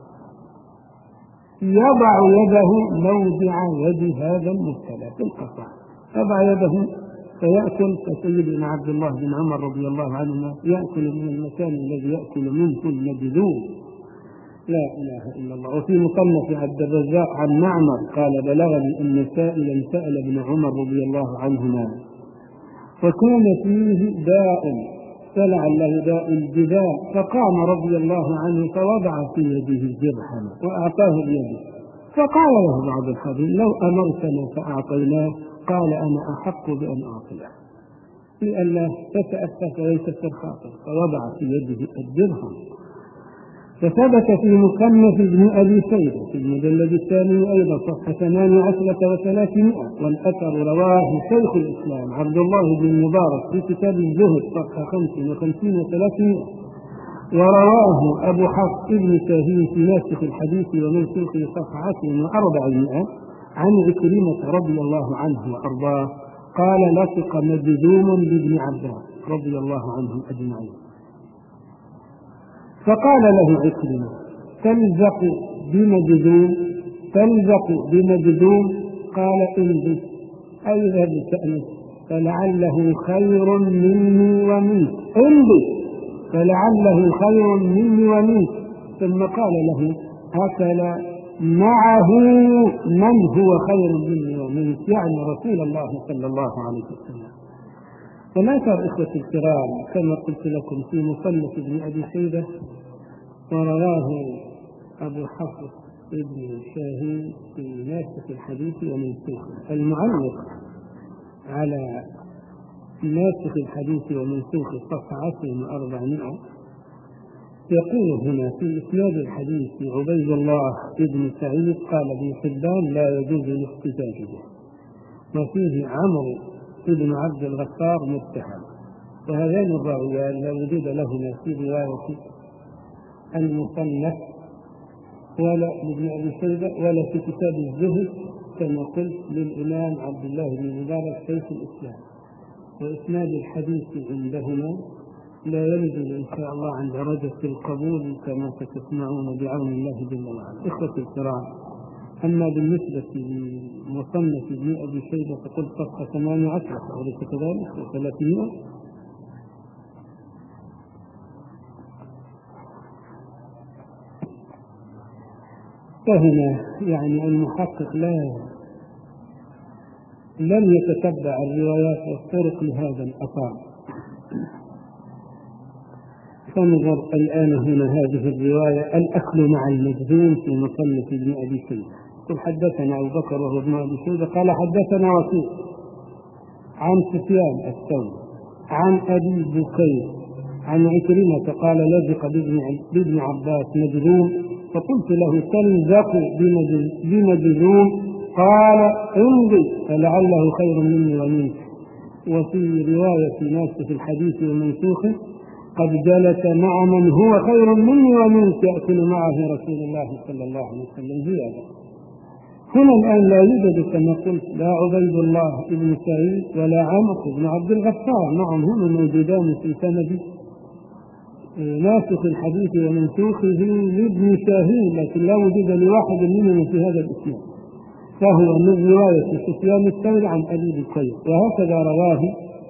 يضع يده موضع يد هذا المبتلى في القصع، يضع يده فيأكل. فسيدنا عبد الله بن عمر رضي الله عنهما يأكل من المكان الذي يأكل منه المجذوم. لا إله إلا الله. وفي مصنف عبد الرزاق عن معمر قال بلغني أن سائلا سأل ابن عمر رضي الله عنهما فكان فيه داء فلعله داء الجذام، فقام رضي الله عنه فوضع في يده درهما وأعطاه بيده، فقال له بعض الحديث لو أمرتنا فأعطيناه، قال أنا أحق بأن أعطيه لئلا تتأسف ويكسر خاطر، فوضع في يده الدرهم. فثبت في مصنف ابن أبي شيبة في المجلد الثاني أيضا صفحة ثمان عشرة وثلاثمائة، والأثر رواه شيخ الإسلام عبد الله بن المبارك في كتاب الزهد صفحة خمس وخمسين وثلاثمائة، ورواه أبو حفص ابن شاهين في ناسخ الحديث ومنسوخه صفحة وأربعمائة عن عكرمة رضي الله عنه وأرضاه قال لصق مجذوم بابن عباس رضي الله عنهم أجمعين، فقال له عكرمة تلزق بمجذوم تلزق بمجذوم قال انبت أي ذهب كأنس فلعله خير مني ومنك، انبت فلعله خير مني ومنك. ثم قال له أكل معه من هو خير مني ومنك، يعني رسول الله صلى الله عليه وسلم. والأثر إخوة الكرام كما قلت لكم في مصنف ابن أبي شيبة، ورواه أبو حفص ابن شاهين في ناسخ الحديث ومنسوخه. المعلق على ناسخ الحديث ومنسوخه صفحة وأربعمائة يقول هنا في إسناد الحديث عبيد الله ابن سعيد قال ابن حبان لا يجوز الاحتجاج به، وفيه عمرو ابن عبد الغفار متهم. وهذان الراويان لا وجود لهما في رواية المصنف ولا لابن أبي شيبة ولا في كتاب الزهد كما قلت للإمام عبد الله بن مبارك شيخ الإسلام. وإسناد الحديث عندهما لا ينزل إن شاء الله عند درجة القبول كما ستسمعون بعون الله جل وعلا. إخوة الكرام، أما بالنسبة لمصنف ابن أبي شيبة فقلت صفحة ثمانية عشرة وليس كذلك وثلاثمائة، فهنا يعني المحقق لا لم يتتبع الروايات والطرق لهذا الأثر. فنظر الآن هنا هذه الرواية الأكل مع المجذوم في مصنف ابن أبي شيبة. قل حدثنا أبو بكر وهو ابن أبي شيبة قال حدثنا وكيع عن سفيان الثوري عن أبي بكير عن عكرمة قال لزق بابن عباس مجذوم، فقلت له تلزق بمجذوم قال امضي فلعله خير مني ومنك، وفي رواية ناسخ الحديث ومنسوخه قد جلس مع من هو خير مني ومنك يأكل معه رسول الله صلى الله عليه وسلم زيادة. هنا الآن لا يوجد كما قلت لا عبيد الله بن سعيد ولا عمرو بن عبد الغفار، نعم هما موجودان في سند ناسخ الحديث ومنسوخه لابن شاهين، لكن لا وجود لواحد منهم في هذا الاسناد، فهو من رواية سفيان الثوري عن أبي بكير، وهكذا رواه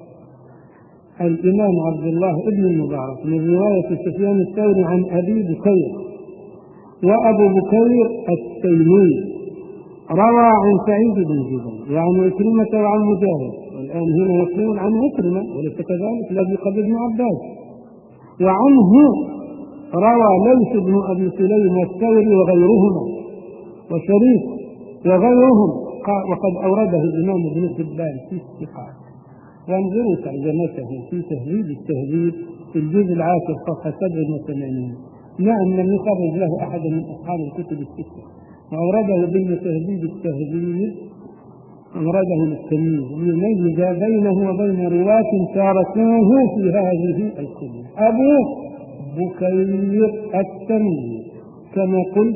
الإمام عبد الله بن المبارك من رواية سفيان الثوري عن أبي بكير. وأبو بكير التيمي روى عن سعيد بن جبير وعن عكرمة وعن مجاهد، والآن هنا يقول عن عكرمة وليس كذلك الذي قبل ابن عباس، وعنه روى ليث بن أبي سليم والثوري وغيرهما وشريك وغيرهم، وقد أورده الإمام ابن حبان في الثقات. وانظروا ترجمته في تهذيب التهذيب في الجزء العاشر صفحة سبع وثمانين، نعم لم يخرج له أحد من أصحاب الكتب الستة، وأورده ضمن تهذيب التهذيب أورده للتمييز ليميز بينه وبين رواة شاركوه في هذه الكتب. أبو بكير التميمي كما قلت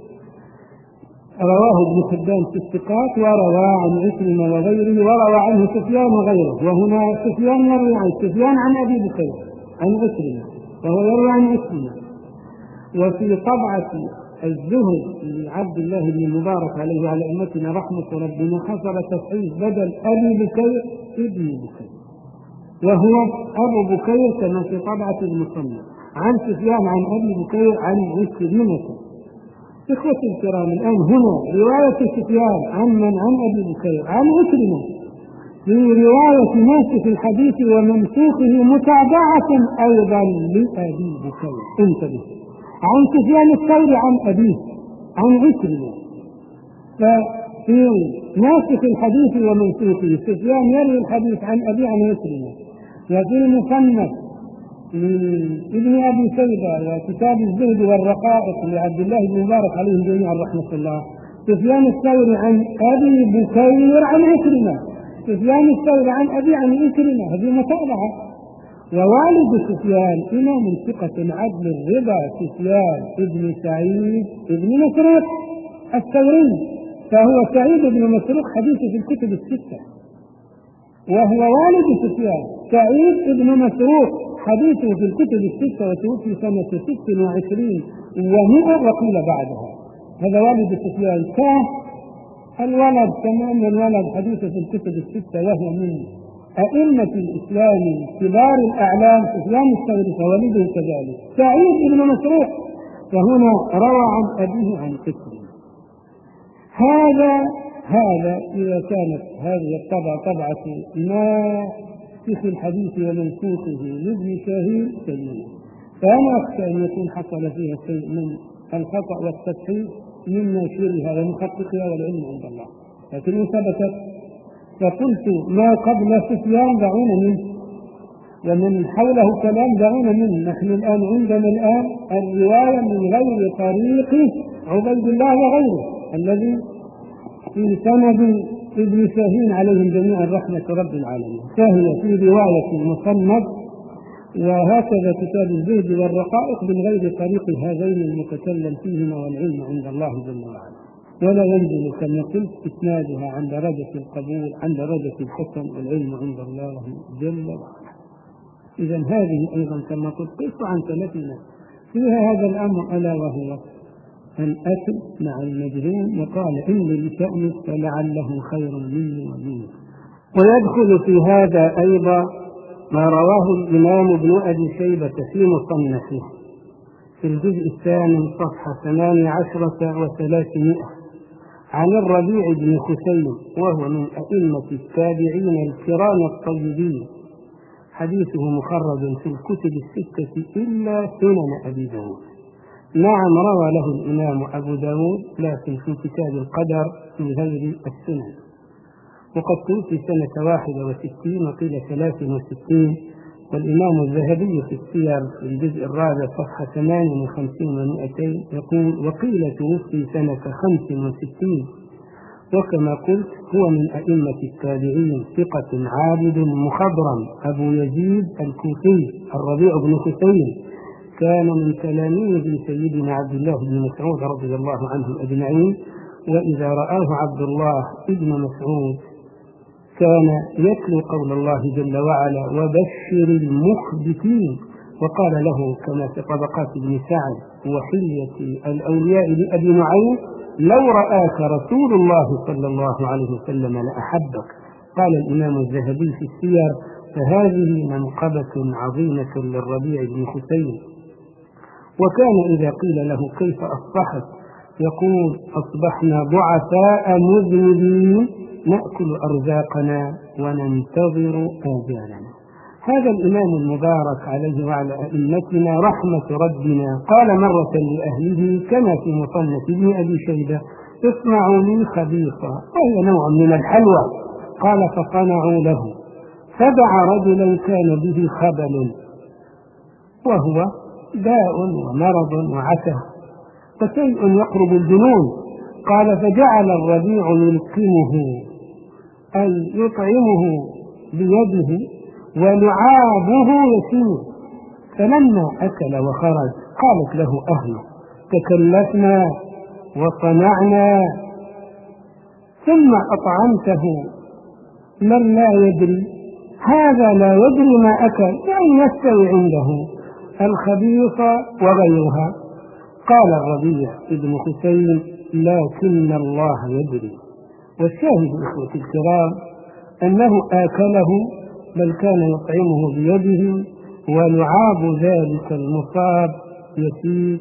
رواه ابن حبان في الثقات، وروى عن عكرمة وغيره، وروى عنه سفيان وغيره، وهنا سفيان يروي عن سفيان عن أبي بكير عن عكرمة وهو يروي عن عكرمة. وفي طبعة الزهد لعبد الله بن المبارك عليه وعلى أمتنا رحمة ربنا حصل تصحيح بدل أبي بكير ابن بكير، وهو أبو بكير كما في طبعة المصنف عن سفيان عن أبي بكير عن عكرمة. إخوتي الكرام، الآن هنا رواية سفيان عن من عن أبي بكير عن عكرمة في رواية ناسخ الحديث ومنسوخه متابعة أيضا لأبي بكير، انتبه، عن سفيان الثوري عن أبيه عن عكرمة. ففي ناسخ الحديث ومنسوخه سفيان يروي الحديث عن أبيه عن عكرمة، وفي المصنف ابن أبي شيبة وكتاب الزهد والرقائق لعبد الله بن المبارك عليهم جميعا رحمة الله سفيان الثوري عن أبي بكير عن عكرمة، سفيان الثوري عن أبي عن عكرمة، هذه متابعة. ووالد سفيان إمام ثقة عدل الرضا سفيان ابن سعيد ابن مسروق الثوري، فهو سعيد بن مسروق حديثه في الكتب الستة، وهو والد سفيان سعيد بن مسروق حديثه في الكتب الستة، وتوفي سنة ست وعشرين ومئة وقيل بعدها. هذا والد سفيان كالولد تمام الولد حديثه في الكتب الستة، وهو من أئمة الإسلام كبار الأعلام سفيان الثوري فوالده كذلك سعيد بن مسروق، فهنا روى عن أبيه عن عكرمة. هذا هذا إذا كانت هذه الطبعة طبعة ناسخ الحديث ومنسوخه لابن شاهين سليم، فأنا أخشى أن يكون حصل فيها شيء من الخطأ والتصحيح من ناشرها ومحققها والعلم عند الله، لكن ثبتت فقلت ما قبل سفيان دعونا منه ومن حوله كلام دعونا منه. نحن الآن عندنا الآن الرواية من غير طريق عبيد الله وغيره الذي في سند ابن شاهين عليهم جميعا رحمة رب العالمين، فهي في رواية المصنف وهكذا كتاب الزهد والرقائق من غير طريق هذين المتكلم فيهما والعلم عند الله جل وعلا، ولا ينزل كما قلت إسنادها عن درجة القبول عن درجة الحسن والعلم عند الله جل وعلا. إذا هذه أيضا كما قلت قصة عن سلفنا فيها هذا الأمر، ألا وهو الأكل مع المجهول، وقال إن لشأنك فلعله خير مني ومنك. ويدخل في هذا أيضا ما رواه الإمام ابن أبي شيبة في مصنفه في الجزء الثاني صفحة ثمان عشرة وثلاثمائة عن الربيع بن خثيم، وهو من أئمة التابعين الكرام الطيبين، حديثه مخرج في الكتب الستة إلا سنن أبي داود. نعم روى له الإمام أبو داود لكن في كتاب القدر في غير السنن، وقد توفي سنة واحدة وستين وقيل ثلاث وستين، والإمام الذهبي في السير في الجزء الرابع صفحة ثمان وخمسين ومائتين يقول وقيل توفي سنة خمس وستين وكما قلت هو من أئمة التابعين ثقة عابد مخضرم أبو يزيد الكوفي الربيع بن حسين، كان من تلاميذ سيدنا عبد الله بن مسعود رضي الله عنهم أجمعين. وإذا رآه عبد الله بن مسعود كان يتلو قول الله جل وعلا وبشر المخبتين، وقال له كما في طبقات ابن سعد وحلية الأولياء لأبي نعيم لو رآك رسول الله صلى الله عليه وسلم لأحبك. قال الإمام الذهبي في السير فهذه منقبة عظيمة للربيع بن حسين. وكان إذا قيل له كيف أصبحت يقول أصبحنا ضعفاء مذنبين نأكل أرزاقنا وننتظر آجالنا. هذا الإمام المبارك عليه وعلى أئمتنا رحمة ربنا قال مرة لأهله كما في مصنف ابن أبي شيبة اصنعوا لي خبيثا، وهي نوع من الحلوى. قال فصنعوا له، فدعا رجلا كان به خبل وهو داء ومرض وعته فشيء يقرب الجنون. قال فجعل الربيع يلقمه أي يطعمه بيده ولعابه يسير، فلما أكل وخرج قالت له أهله تكلفنا وصنعنا ثم أطعمته من لا يدري، هذا لا يدري ما أكل يعني يستوي عنده الخبيث وغيرها. قال الربيع ابن حسين لكن الله يدري. والشاهد إخوتي الكرام أنه آكله بل كان يطعمه بيده ولعاب ذلك المصاب يسير.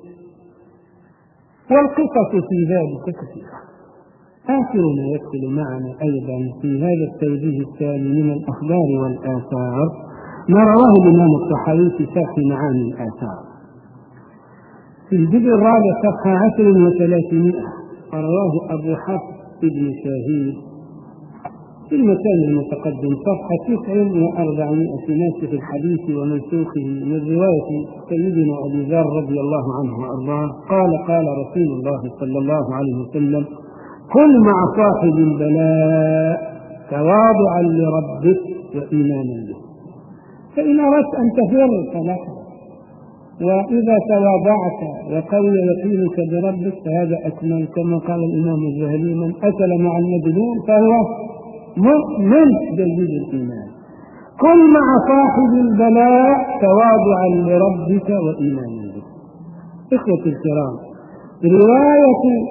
والقصص في ذلك كثيرة. آخر ما يدخل معنا أيضا في هذا التوجيه الثاني من الأخبار والآثار ما رواه الإمام الطحاوي في شرح معاني الآثار في الجزء الرابع صفحة عشر وثلاثمائة، رواه أبو حفص بن شاهين في المكان المتقدم صفحة تسع وأربعمائة ناسخ الحديث ومنسوخه من رواية سيدنا أبي ذر رضي الله عنه وأرضاه قال قال رسول الله صلى الله عليه وسلم كن مع صاحب البلاء تواضعا لربك وإيمانا به، فإن أردت أن تفر فلا، وإذا تواضعت وقوي يقينك بربك فهذا أكمل. كما قال الإمام الذهبي من أكل مع المجنون فهو مؤمن جيد الإيمان. كن مع صاحب البلاء تواضعا لربك وإيمانا به. إخوتي الكرام، رواية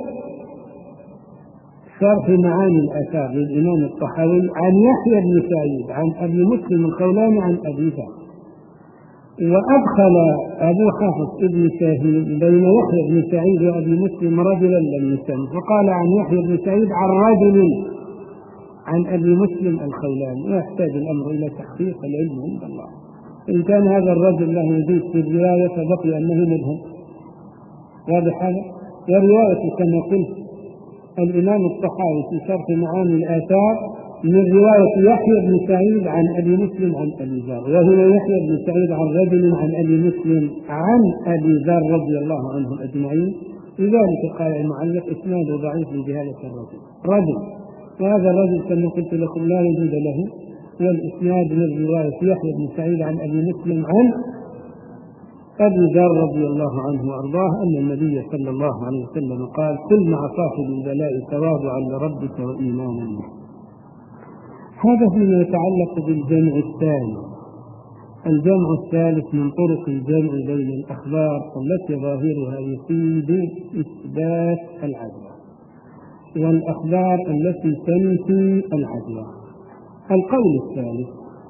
شرح معاني الآثار للإمام الطحاوي عن يحيى بن سعيد عن أبي مسلم الخولاني عن أبي ذر، وأدخل أبو حافظ ابن شاهين بين يحيى بن سعيد وأبي مسلم رجلا لم يسمى، وقال عن يحيى بن سعيد عن رجل عن أبي مسلم الخولاني، ويحتاج الأمر إلى تحقيق العلم عند الله. إن كان هذا الرجل له يزيد في الرواية فبقي أنه مبهم. واضح هذا؟ والرواية كما قلت الإمام الطحاوي في شرح معاني الآثار من رواية يحيى بن سعيد عن أبي مسلم عن أبي ذر، وهنا يحيى بن سعيد عن رجل عن أبي مسلم عن أبي ذر رضي الله عنهم أجمعين. لذلك قال المعلق إسناده ضعيف لجهالة الرجل رجل، وهذا الرجل كما قلت لكم لا وجود له، والإسناد من رواية يحيى بن سعيد عن أبي مسلم عن أبي ذر رضي الله عنه وأرضاه أن النبي صلى الله عليه وسلم قال كن مع صاحب البلاء تواضعا لربك وإيمانا به. هذا فيما يتعلق بالجمع الثاني. الجمع الثالث من طرق الجمع بين الأخبار التي ظاهرها يفيد إثبات العدوى والأخبار التي تنفي العدوى. القول الثالث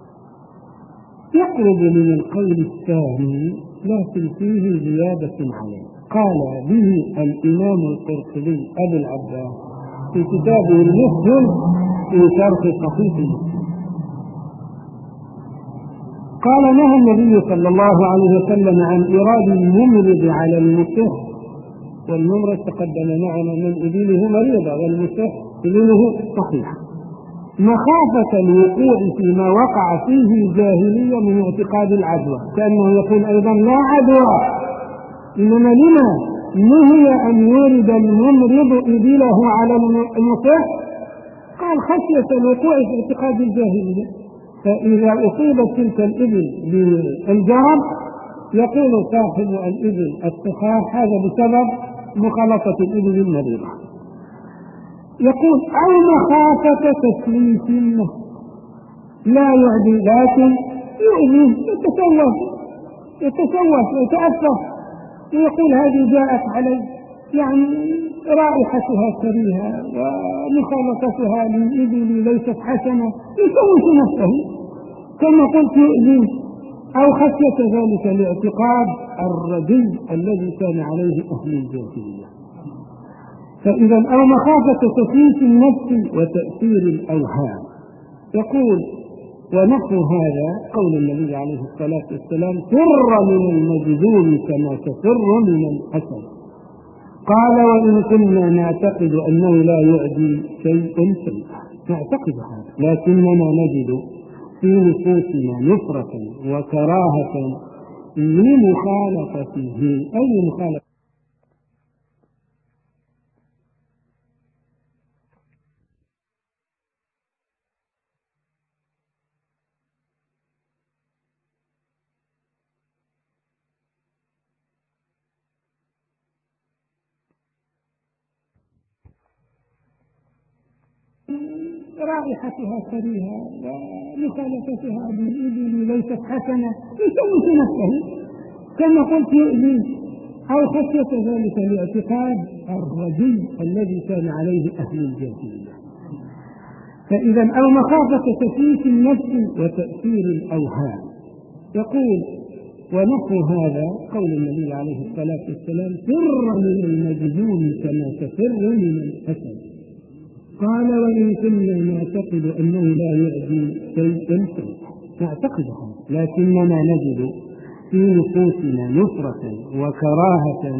يقرب من القول الثاني لكن فيه زيادة عليه. قال به الإمام القرطبي أبو العباس في كتابه المسجد في شرح صحيح مسلم قال نهى النبي صلى الله عليه وسلم عن إيراد الممرض على المصح، والممرض تقدم معنا من إبله مريضة والمصح إبله صحيحة، مخافة الوقوع فيما وقع فيه الجاهلية من اعتقاد العدوى، كأنه يقول أيضا لا عدوى، إنما لما نهي أن يورد الممرض إبله على المصح قال خشية الوقوع في اعتقاد الجاهلية. فإذا أصيبت تلك الإبل بالجرب يقول صاحب الإبل الصحاح هذا بسبب مخالطة الإبل المريضة. يقول أو مخافة تسليس النفس لا يعدي لكن يؤذي يتسوف يتسوف ويتأثر ويقول هذه جاءت علي يعني رائحتها كريهة ومخالطتها للإبل ليست حسنة يسوس نفسه كما قلت يؤذي. أو خشية ذلك الاعتقاد الردي الذي كان عليه أهل الجاهلية. فإذا أو مخافة تسويس النفس وتأثير الأوهام. يقول ونحو هذا قول النبي عليه الصلاة والسلام فر من المجذوم كما تفر من الأسد. قال وإن كنا نعتقد أنه لا يعدي شيء شيئا نعتقد هذا لكننا نجد في نفوسنا نفرة وكراهة لمخالفته. أي مخالفة؟ رائحتها كريهة ومخالفتها بالإبل ليست حسنة يسوس نفسه كما قلت يؤذي. أو خشية ذلك الاعتقاد الردي الذي كان عليه أهل الجاهلية. فإذا أو مخافة تسويس النفس وتأثير الأوهام. يقول ونحو هذا قول النبي عليه الصلاة والسلام فر من المجذوم كما تفر من الأسد. قال وإن كنا نعتقد أنه لا يعدي شيء شيئا نعتقد هذا لكننا نجد في نفوسنا نفرة وكراهة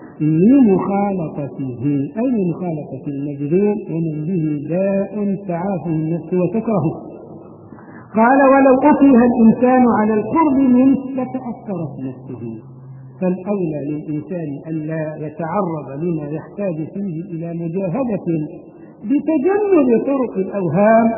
لمخالطته. أي مخالطة المجذوم ومن به داء تعافه النفس وتكرهه. قال ولو أكره الإنسان على القرب منه لتأثرت نفسه. فالأولى للإنسان أن لا يتعرض لما يحتاج فيه إلى مجاهدة بتجنب طرق الأوهام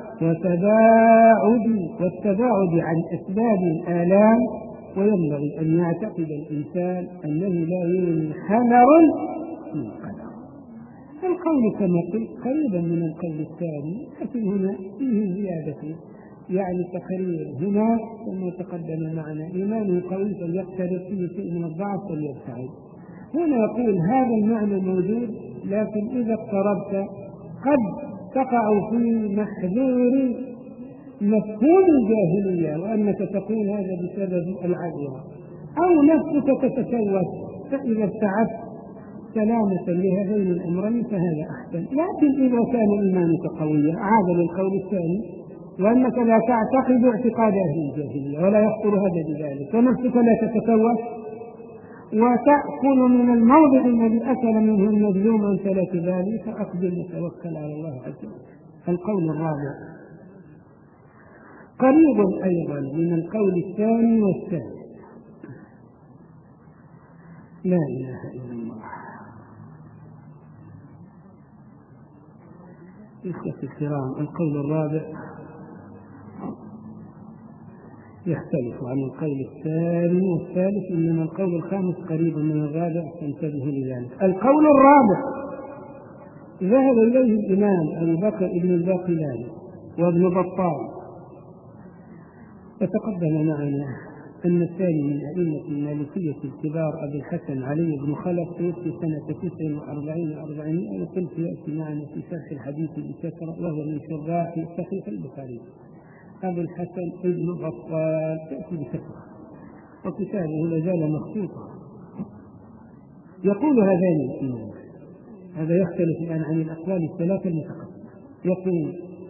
وتباعد والتباعد عن أسباب الآلام. وينبغي أن يعتقد الإنسان أنه لا يوجد خلر في القدر. القول كما قلت قريبا من القول الثاني لكن هنا فيه زيادة يعني تقرير هنا ثم تقدم معنا إيمان قوي فليقترب فيه شيء من الضعف فليبتعد. هنا يقول هذا المعنى موجود لكن إذا اقتربت قد تقع في محذور مفهوم الجاهلية وأنك تقول هذا بسبب العذرة أو نفسك تتشوش فإذا ابتعدت سلامة لهذين الأمرين فهذا أحسن. لكن إذا كان إيمانك قويا عاد للقول الثاني وأنك لا تعتقد اعتقاد أهل الجاهلية ولا يخطر هذا بذلك ونفسك لا تتشوش وتأكل من الموضع الذي أكل منه المظلوم أنت لا تبالي فأقبل وتوكل على الله عز وجل. القول الرابع قريب أيضا من القول الثاني والثالث. لا إله إلا الله. إخوة الكرام القول الرابع يختلف عن القول الثاني والثالث إنما القول الخامس قريب من الرابع فانتبهوا لذلك. القول الرابع ذهب إليه الإمام أبو بكر ابن الباقلاني وابن بطال. وتقدم معنا أن الثاني من أئمة المالكية الكبار أبي الحسن علي بن خلف توفي سنة تسع وأربعين وأربعمائة وقلت يأتي معنا في شرح الحديث بكثرة وهو من شراح صحيح البخاري. أبو الحسن ابن بطال تأتي بكثرة وكتابه لازال مخطوطا. يقول هذان الإمام هذا يختلف الآن عن الأقوال الثلاثة المتقدمة. يقول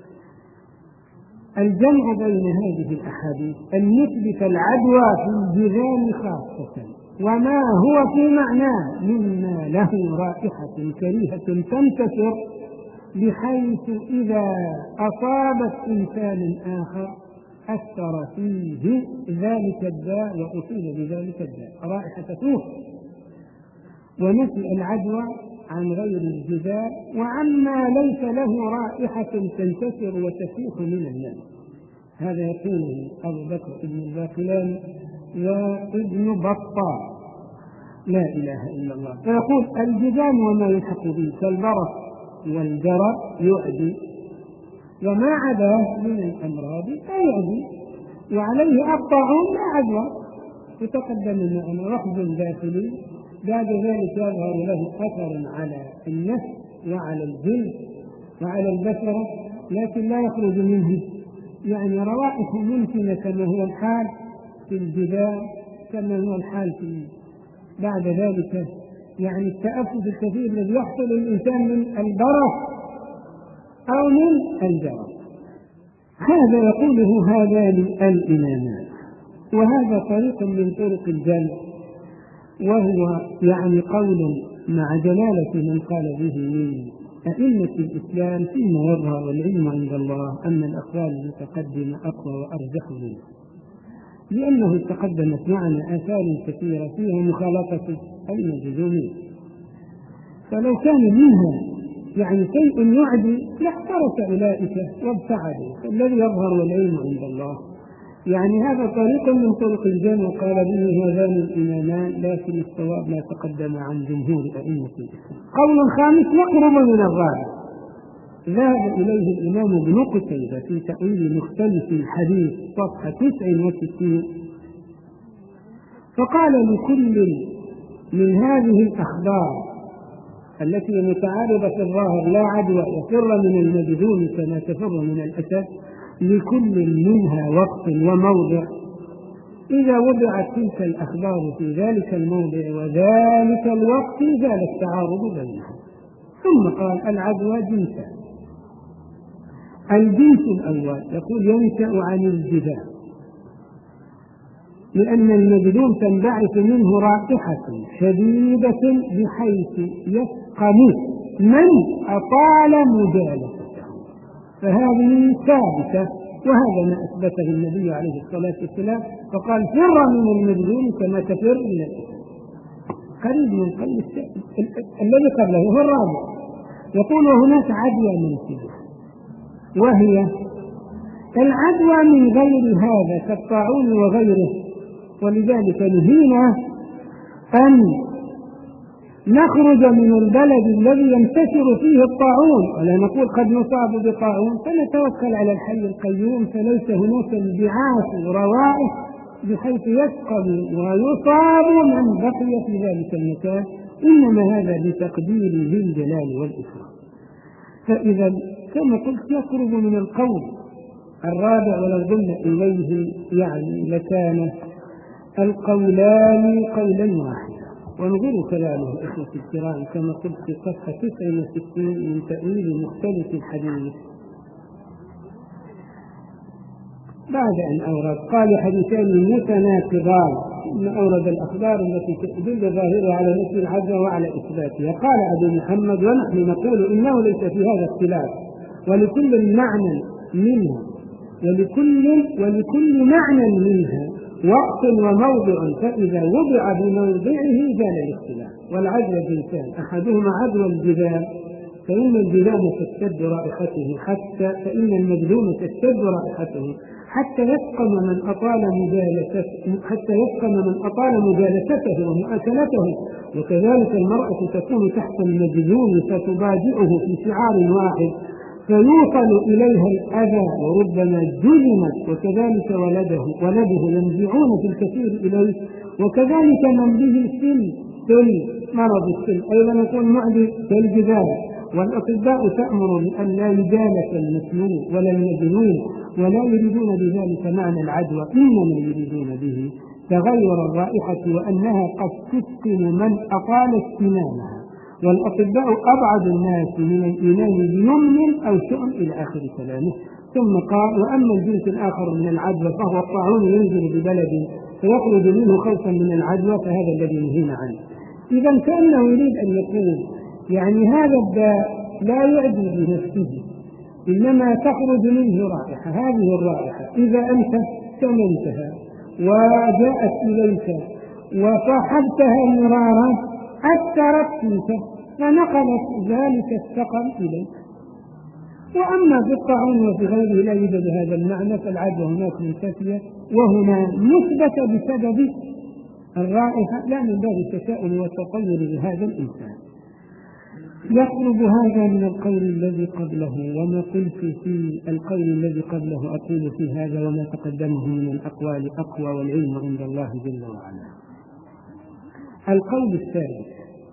الجمع بين هذه الأحاديث أن نثبت العدوى في الجذام خاصة وما هو في معناه مما له رائحة كريهة تنتشر بحيث إذا أصابت إنسان آخر أثر فيه ذلك الداء وأصيب بذلك الداء رائحة توفي. ونفي العدوى عن غير الجدار وعما ليس له رائحة تنتشر وتفيح من الناس. هذا يقوله أبو بكر بن الباقلاني وابن بطال لا إله إلا الله. فيقول الجدام وما يلحق به كالبرص والجرى يؤذي وما عداه من الأمراض لا يؤذي وعليه الطاعون لا عدوى. وتقدم معنا رفض داخلي بعد ذلك يظهر له أثر على النفس وعلى الجلد وعلى البشرة لكن لا يخرج منه يعني روائح ممكنة كما هو الحال في الجبال كما هو الحال في بعد ذلك يعني التأفف الكثير الذي يحصل للإنسان من البرص أو من الجرى. هذا يقوله هذان الإمامان وهذا طريق من طرق الجلد وهو يعني قول مع جلالة من قال به من أئمة الإسلام فيما يظهر العلم عند الله أن الأقوال المتقدمة أقوى وأرجح منه لأنه تقدمت معنا آثار كثيرة فيها مخالطة المجذومين فلو كان منها يعني شيء يعدي لاحترس أولئك وابتعدوا. الذي يظهر العلم عند الله يعني هذا طريق من طرق الجنة قال به هذان الإمامان لكن الصواب لا تقدم عن جمهور أئمة الإسلام. قول خامس يقرب من الرابع ذهب إليه الإمام ابن قتيبة في تأويل مختلف الحديث صفحة تسع وستين فقال لكل من هذه الأخبار التي متعارضة في الظاهر لا عدوى يفر من المجذوم كما تفر من الأسد لكل منها وقت وموضع إذا وضعت تلك الأخبار في ذلك الموضع وذلك الوقت زال التعارض بينها. ثم قال العدوى جنسان. الجنس الأول يقول ينشأ عن الجذام لأن المجذوم تنبعث منه رائحة شديدة بحيث يسقم من أطال مجالسته فهذه ثابتة وهذا ما أثبته النبي عليه الصلاة والسلام فقال فر من المجذوم كما تفر من الأسد. قريب من قول الذي قبله هو الرابع يقول وهناك عدوى منسية وهي العدوى من غير هذا كالطاعون وغيره ولذلك نهينا أن نخرج من البلد الذي ينتشر فيه الطاعون ولا نقول قد نصاب بطاعون فنتوكل على الحي القيوم فليس هناك انبعاث روائح بحيث يسقط ويصاب من بقي في ذلك المكان إنما هذا بتقدير ذي الجلال والإكرام. فإذا كما قلت يقرب من القول الرابع ولو ضمن إليه يعني لكان القولان قولا واحدا. ونظر كلامه إخوتي الكرام كما قلت في صفحة تسع وستين من تأويل مختلف الحديث بعد أن أورد قال حديثان متناقضان ثم أورد الأخبار التي تدل ظاهرها على نفي العدوى وعلى إثباتها. قال أبو محمد ونحن نقول إنه ليس في هذا اختلاف ولكل معنى منها ولكل ولكل معنى منها وقت وموضع فإذا وضع بموضعه زال الاختلاف. والعدوى جنسان أحدهما عدوى الجذام فإن الجذام تشتد رائحته حتى فإن المجذوم تشتد رائحته حتى يسقم من أطال مجالسته حتى يسقم من أطال مجالسته ومؤاكلته. وكذلك المرأة تكون تحت المجذوم فتبادئه في شعار واحد فيوصل إليها الأذى وربما جلمت وكذلك ولده ولده ينزعون في الكثير إليه وكذلك من به سل سل مرض السل أيضا يكون معدي كالجبال. والأطباء تأمر بأن لا يجالس المسلول ولا المجنون ولا يريدون بذلك معنى العدوى إنما يريدون به تغير الرائحة وأنها قد تسكن من أطال استنانها. والأطباء أبعد الناس من الإيمان بيمن أو شؤم إلى آخر كلامه. ثم قال وأما الجنس الآخر من العدوى فهو الطاعون ينزل ببلد فيخرج منه خوفا من العدوى فهذا الذي نهينا عنه. إذا كأنه يريد أن يقول يعني هذا الداء لا يعدي بنفسه إنما تخرج منه رائحة. هذه الرائحة إذا أنت سمنتها وجاءت إليك وصاحبتها مرارا أثرت فيك فنقلت ذلك السقم إليك. وأما في الطاعون وفي غيره لا يوجد هذا المعنى، فالعدوى هناك منتفية وهنا مثبتة بسبب الرائحة لا من باب التشاؤم والتطير لهذا الإنسان. يقرب هذا من القول الذي قبله، وما قلت في القول الذي قبله أقول في هذا وما تقدمه من الأقوال أقوى والعلم عند الله جل وعلا. القول الثالث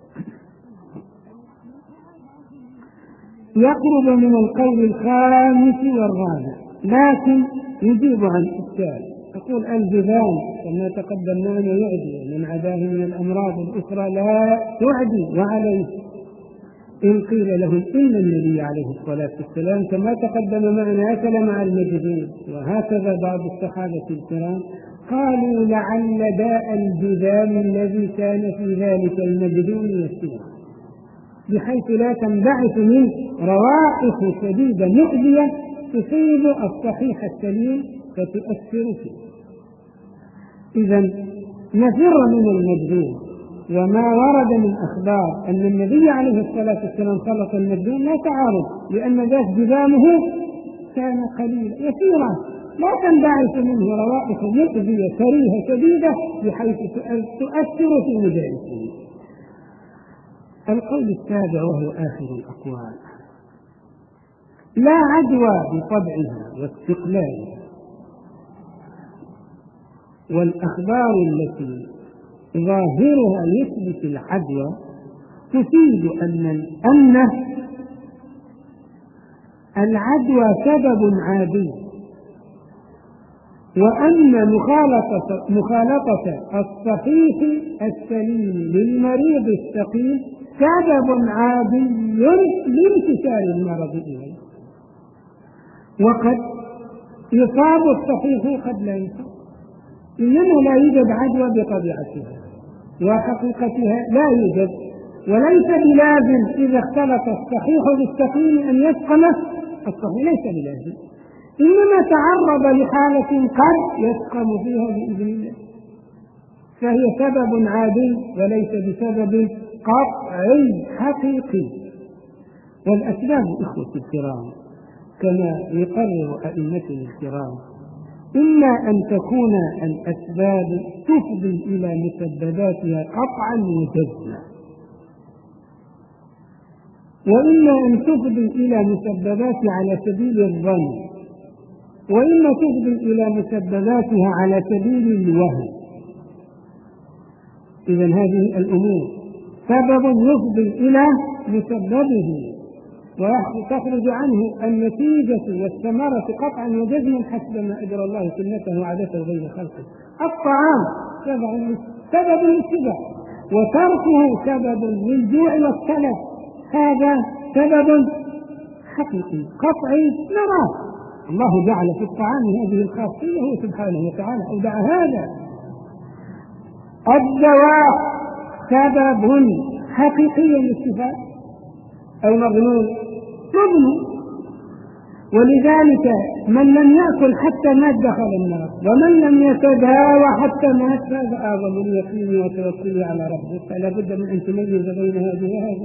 يقرب من القول الخامس والرابع، لكن يجيب عن الثالث. يقول الجذام كما تقدم معنا يعدي، من عداه من الأمراض الأخرى لا تعدي. وعليه إن قيل لهم إن النبي عليه الصلاة والسلام كما تقدم معنا أكل مع المجذوم، وهكذا بعض الصحابة الكرام قالوا لعل داء الجذام الذي كان في ذلك المجذوم يسير، بحيث لا تنبعث منه روائح شديدة مؤذية تصيب الصحيح السليم فتؤثر فيه. إذن نفر من المجذوم. وما ورد من أخبار أن النبي عليه الصلاة والسلام خلق المجذوم لا تعارض، لأن ذات جذامه كان قليلا يسيرا لا تنبعث منه روائح مؤذية كريهة شديدة بحيث تؤثر في مجالسه. القول السابع وهو آخر الأقوال، لا عدوى بطبعها واستقلالها، والأخبار التي ظاهرها يثبت العدوى تفيد أن أن العدوى سبب عادي، وأن مخالطة, مخالطة الصحيح السليم للمريض السقيم سبب عادي لانتشار المرض إليه، وقد يصاب الصحيح قد لا يصاب. إنما لا يوجد عدوى بطبيعتها وحقيقتها لا يوجد، وليس بلازم إذا اختلط الصحيح بالسقيم أن يسقم الصحيح، ليس بلازم، إنما تعرض لحالة قد يسقم فيها بإذن الله، فهي سبب عادي وليس بسبب قطعي حقيقي. والأسباب إخوة الكرام كما يقرر أئمتنا الكرام إما أن تكون الأسباب تفضي إلى مسبباتها قطعا وجزما، وإما أن تفضي إلى مسبباتها على سبيل الظن، وإما تفضي إلى مسبباتها على سبيل الوهم. إذن هذه الأمور سبب يفضي إلى مسببه وتخرج عنه النتيجة والثمرة قطعا وجزما حسب ما أجرى الله سنته وعادته غير خلقه. الطعام سبب للشبع، وتركه سبب للجوع والسلف، هذا سبب حقيقي قطعي نراه. الله جعل في الطعام هذه الخاصية هو سبحانه وتعالى أودع هذا. الدواء سبب حقيقي للشفاء أو مظنون مظنون، ولذلك من لم يأكل حتى مات دخل النار، ومن لم يتداوى حتى مات هذا أعظم اليقين وتوكله على ربه. فلا بد من أن تميز بين هذه وهذه.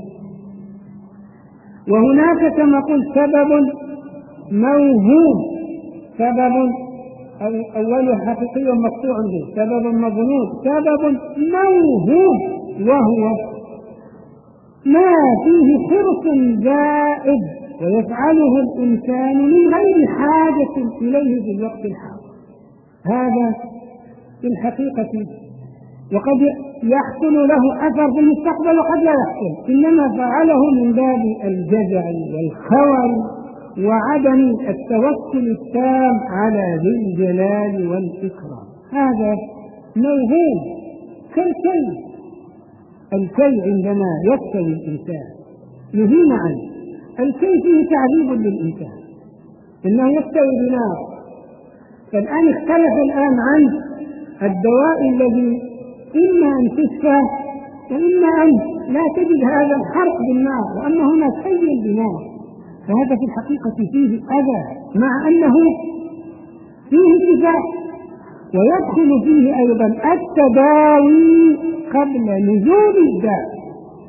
وهناك كما قلت سبب موهوم، سبب أوله حقيقي مقطوع به، سبب مظنون، سبب موهوم، وهو ما فيه حرص زائد ويفعله الإنسان من غير حاجة إليه في الوقت الحاضر. هذا في الحقيقة وقد يحصل له أثر في المستقبل وقد لا يحصل، إنما فعله من باب الجزع والخور وعدم التوكل التام على ذي الجلال والإكرام. هذا موهوم كالكي. الكي عندما يكتوي الإنسان يهين عنه، الكي فيه تعذيب للإنسان إنه يكتوي بنار. فالآن اختلف الآن عن الدواء الذي إما أن تشفى وإما أن لا تجد هذا الحرق بالنار، وأما هنا كي بنار، فهذا في الحقيقة فيه أذى مع أنه فيه شفاء. ويدخل فيه أيضا التداوي قبل نزول الداء،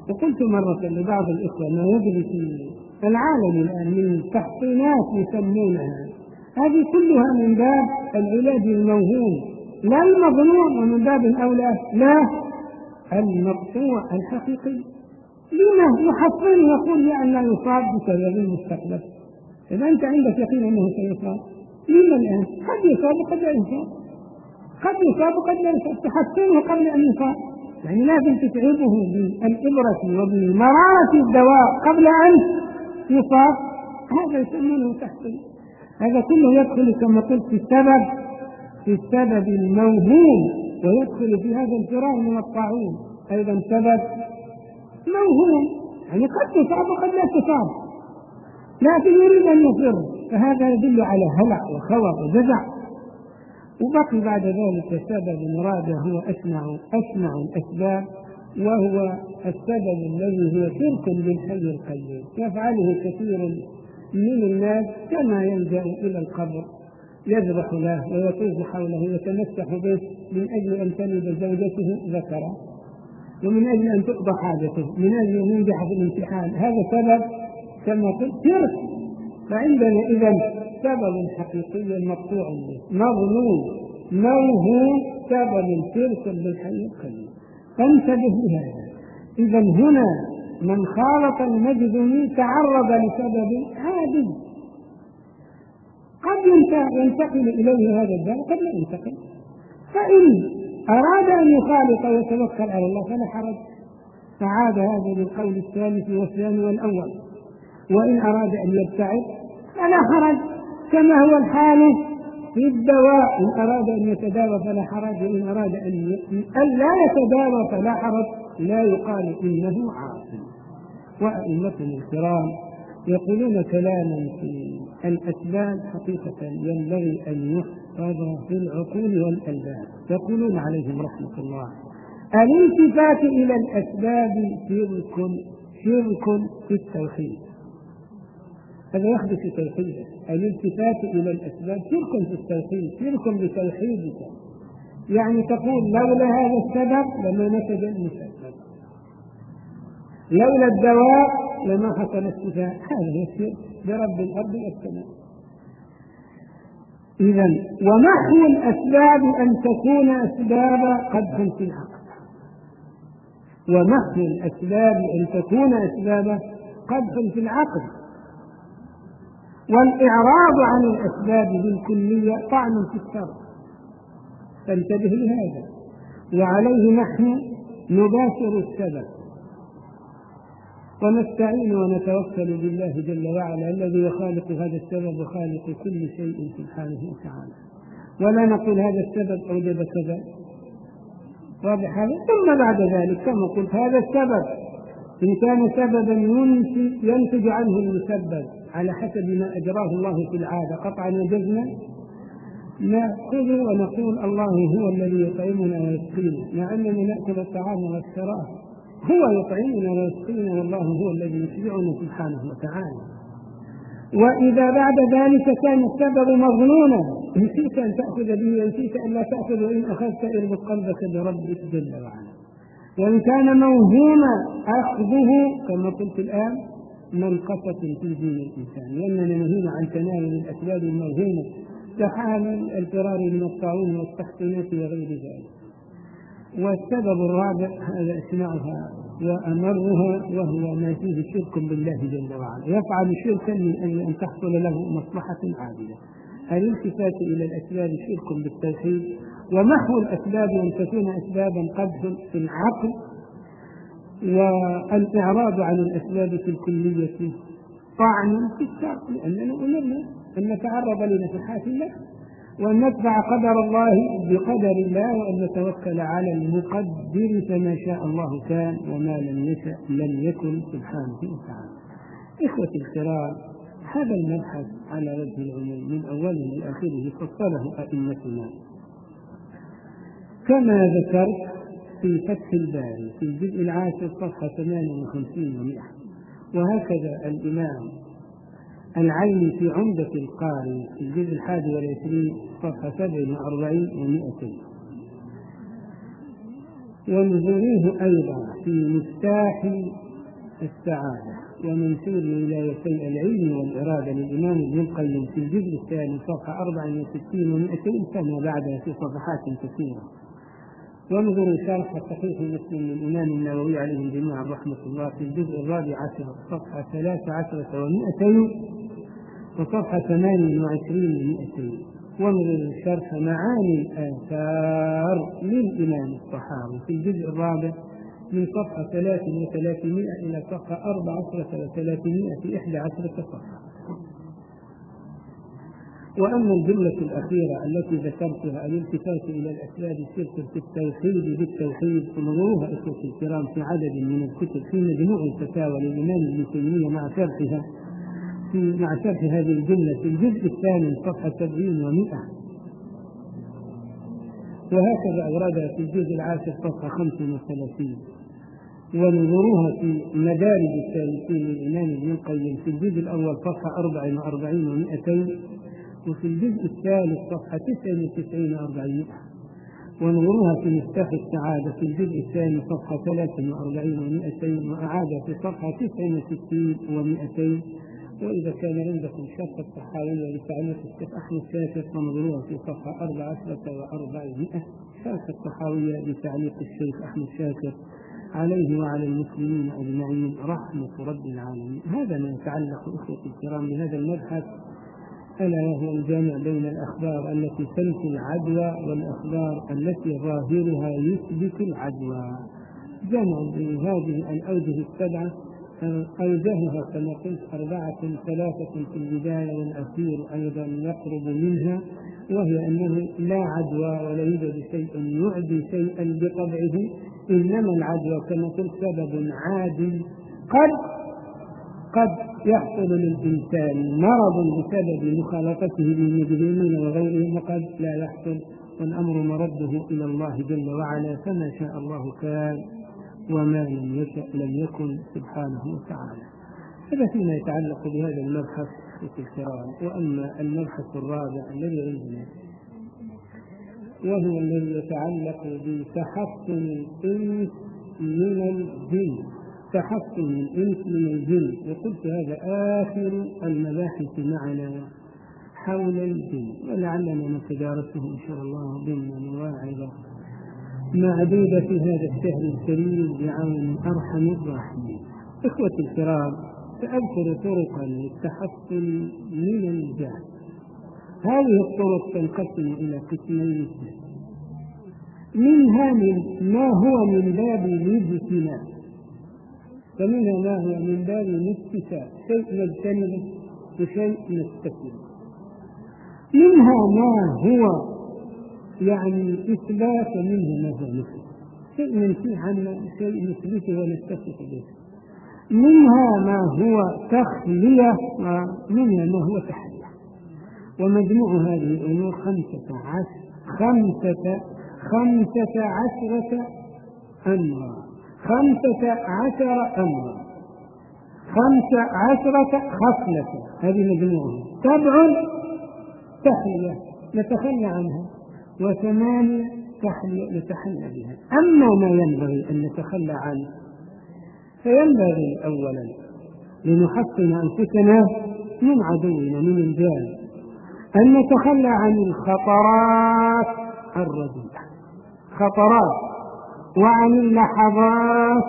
وقلت مرة لبعض الإخوة ما يجري في العالم الآن من تحصينات يسمونها، هذه كلها من باب العلاج الموهوم لا المظنون، ومن باب الأولى لا المقطوع الحقيقي. لما يحصن يقول لأن لا يصاب بسبب المستقبل؟ إذا أنت عندك يقين أنه سيصاب، لما الآن؟ قد يصاب وقد لا يصاب، قد يصاب وقد لا يصاب، تحصنه قبل أن يصاب. يعني لازم تتعبه بالإبرة وبمرارة الدواء قبل أن يصاب، هذا يسمونه تحصين. هذا كله يدخل كما قلت في السبب في السبب الموهوم، ويدخل في هذا الفرار من الطاعون أيضا سبب موهوم، يعني قد تصاب وقد لا تصاب، لكن يريد أن يفر، فهذا يدل على هلع وخوف وجزع. وبقي بعد ذلك سبب رابع هو أشنع أشنع الأسباب، وهو السبب الذي هو شرك بالحي القيوم، يفعله كثير من الناس، كما يلجأ إلى القبر يذبح له ويطوف حوله ويتمسح به من أجل أن تلد زوجته ذكرا، ومن أجل أن تقضى حاجته، من أجل أن ينجح في الامتحان. هذا سبب كما قلت شرك. فعندنا إذن سبب حقيقي مقطوع به مظنون موهوم، سبب شرك بالحي القيوم، فانتبه لهذا. إذن هنا من خالط المجذوم تعرض لسبب عادي، قد ينتقل إليه هذا الداء قد لا ينتقل، فإن أراد أن يخالط ويتوكل على الله فلا حرج، فعاد هذا للقول الثالث والثاني والأول. وإن أراد أن يبتعد فلا حرج، كما هو الحال في الدواء، إن أراد أن يتداوى فلا حرج، وإن أراد أن لا يتداوى فلا حرج، لا يقال إنه عاصم. وأئمتنا الكرام يقولون كلاما في الأسباب حقيقة ينبغي أن يحفظ في العقول والألباب. يقولون عليهم رحمة الله: الالتفات إلى الأسباب شرك شرك في التوحيد. هذا يحدث في توحيده. الالتفات إلى الأسباب شرك في التوحيد، شرك بتوحيدك. يعني تقول لولا هذا السبب لما نتج المسبب، لولا الدواء لما حصل الشفاء. هذا هو الشرك برب الأرض والسماء. إذن ومحو الأسباب أن تكون أسباب قدح في العقل، ومحو الأسباب أن تكون أسباب قدح في العقل، والإعراض عن الأسباب بالكلية طعن في الشرع. فانتبه لهذا. وعليه نحن نباشر السبب ونستعين ونتوكل بالله جل وعلا الذي يخالق هذا السبب وخالق كل شيء سبحانه وتعالى، ولا نقول هذا السبب أوجب كذا. واضح هذا؟ ثم بعد ذلك كما قلت هذا السبب إن كان سببا ينتج عنه المسبب على حسب ما أجراه الله في العادة قطعا وجزما، نأخذ ونقول الله هو الذي يطعمنا ويسقينا، مع أننا نأكل الطعام والشراب، هو يطعمنا ويسقينا والله هو الذي يشبعنا سبحانه وتعالى. وإذا بعد ذلك كان السبب مظنونا نسيت أن تأخذ به ونسيت أن لا تأخذ، وإن أخذت اربط قلبك بربك جل وعلا. وإن كان موهوما أخذه كما قلت الآن منقصة في دين الإنسان، لأننا نهينا عن تناول الأسباب الموهومة كحال الفرار من الطاعون والتحصينات وغير ذلك. والسبب الرابع هذا أسمعها وأمرها، وهو ما فيه شرك بالله جل وعلا، يفعل شركا من أجل أن تحصل له مصلحة عاجلة. الالتفات إلى الأسباب شرك بالتوحيد، ومحو الأسباب أن تكون أسبابا قدح في العقل، والإعراض عن الأسباب في الكلية طعن في الشرع، لأننا أمرنا أن نتعرض لنفحات الله وأن نتبع قدر الله بقدر الله، وأن نتوكل على المقدر فما شاء الله كان وما لم يشأ لم يكن سبحانه وتعالى. إخوتي الكرام، هذا المبحث على وجه العموم من أوله لآخره فصله أئمتنا كما ذكرت في فتح الباري في الجزء العاشر صفحة ثمانية وخمسين ومئة، وهكذا الإمام العيني في عمدة القاري في الجزء الحادي والعشرين صفحة سبع وأربعين ومئتين. وانظروه أيضا في مفتاح السعادة ومنشور ولايتي العلم والإرادة للإمام ابن القيم في الجزء الثاني صفحة أربع وستين ومئتين سنة بعدها في صفحات كثيرة. وانظروا شرح صحيح مسلم للإمام النووي عليه الجميع رحمة الله في الجزء الرابع عشر صفحة ثلاث عشرة ومئتين وصفحة ثمان وعشرين ومئتين. وانظروا شرح معاني الآثار للإمام الطحاوي في الجزء الرابع من صفحة ثلاث وثلاثمائة إلى صفحة أربع عشرة وثلاثمائة في إحدى عشرة صفحة. وأما الجملة الأخيرة التي ذكرتها الالتفات إلى الأسباب الست في التوحيد بالتوحيد انظروها إخوتي الكرام في عدد من الكتب في مجموع الفتاوى للإمام ابن تيمية مع شرحها في مع شرح هذه الجملة في الجزء الثاني صفحة سبعين ومئة، وهكذا أوردها في الجزء العاشر صفحة خمس وثلاثين. ونظروها في مدارج السالكين للإمام ابن القيم في الجزء الأول صفحة أربع وأربعين ومئتين، وفي الجزء الثالث صفحة تسع وتسعين وأربعين. ونظروها في مفتاح السعادة في الجزء الثاني صفحة ثلاث وأربعين ومئتين، وأعاد في صفحة تسع وستين ومئتين. وإذا كان عندكم شرح الطحاوية لتعليق الشيخ أحمد شاكر فنظروها في صفحة أربع عشرة وأربعمائة، شرح الطحاوية لتعليق الشيخ أحمد شاكر عليه وعلى المسلمين أجمعين رحمة رب العالمين. هذا ما يتعلق إخوتي الكرام بهذا المبحث، ألا وهو الجامع بين الأخبار التي تنفي العدوى والأخبار التي ظاهرها يثبت العدوى. جمع بين هذه الأوجه السبعة أوجهها كما قلت أربعة ثلاثة في البداية والأخير أيضا يقرب منها، وهي أنه لا عدوى ولا يوجد شيء يعدي شيئا بطبعه، إنما العدوى كما قلت سبب عادي قد قد يحصل للإنسان مرض بسبب مخالطته بالمجرمين وغيرهم، وقد لا يحصل، والأمر مرده إلى الله جل وعلا، فما شاء الله كان وما لم يشأ لم يكن سبحانه وتعالى. هذا فيما يتعلق بهذا المبحث في الكرام. وأما المبحث الرابع الذي عندنا وهو الذي يتعلق بتحصن الإنس من الجن، تحصن الإنس من الجن، وقلت هذا آخر المباحث معنا حول الجن، ولعلنا نتدارسه إن شاء الله ضمن مواعظ معدودة في هذا الشهر الكريم بعون أرحم الراحمين. إخوتي الكرام، سأذكر طرقا للتحصن من الجهل. هذه الطرق تنقسم إلى قسمين: منها من ما هو من باب الاجتناب، ومنها ما هو من باب الاكتساب، شيء نجتنبه وشيء نستكمله. منها ما هو يعني إثبات، ومنه ما هو نفي، شيء ننفي عنه شيء نثبته ونتصف به. منها ما هو تخلية ومنها ما هو تحلية. ومجموع هذه الأمور خمسة عشر خمسة خمسة عشرة أمرا خمسة عشر أمرا خمسة عشرة خصلة، هذه مجموعها. سبع تحلية نتخلى عنها، وثمانية تحلية نتحلى بها. أما ما ينبغي أن نتخلى عنه فينبغي أولا لنحصن أنفسنا من عدونا من الجان أن نتخلى عن الخطرات الرديئة، خطرات، وعن اللحظات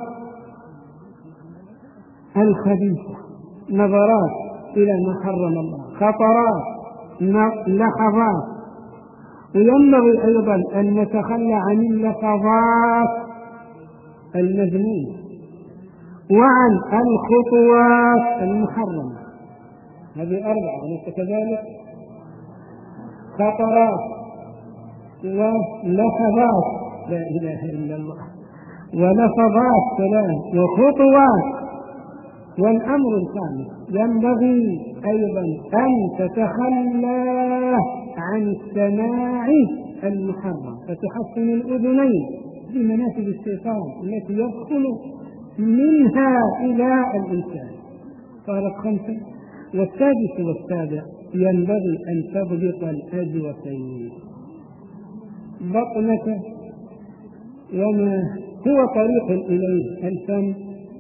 الخبيثة، نظرات إلى ما حرم الله، خطرات، لحظات. وينبغي أيضا أن نتخلى عن اللحظات المذمومة وعن الخطوات المحرمة. هذه أربعة، وليس كذلك؟ خطرات ولحظات، لا إله إلا الله، ولحظات سلام، وخطوات. والأمر الخامس ينبغي أيضا أن تتخلى عن السماع المحرم، فتحصن الأذنين بمنافذ الشيطان التي يدخل منها إلى الإنسان. صارت خمسة. والسادس والسابع ينبغي أن تضبط الأجوتين، بطنك وما هو طريق إليه الفم،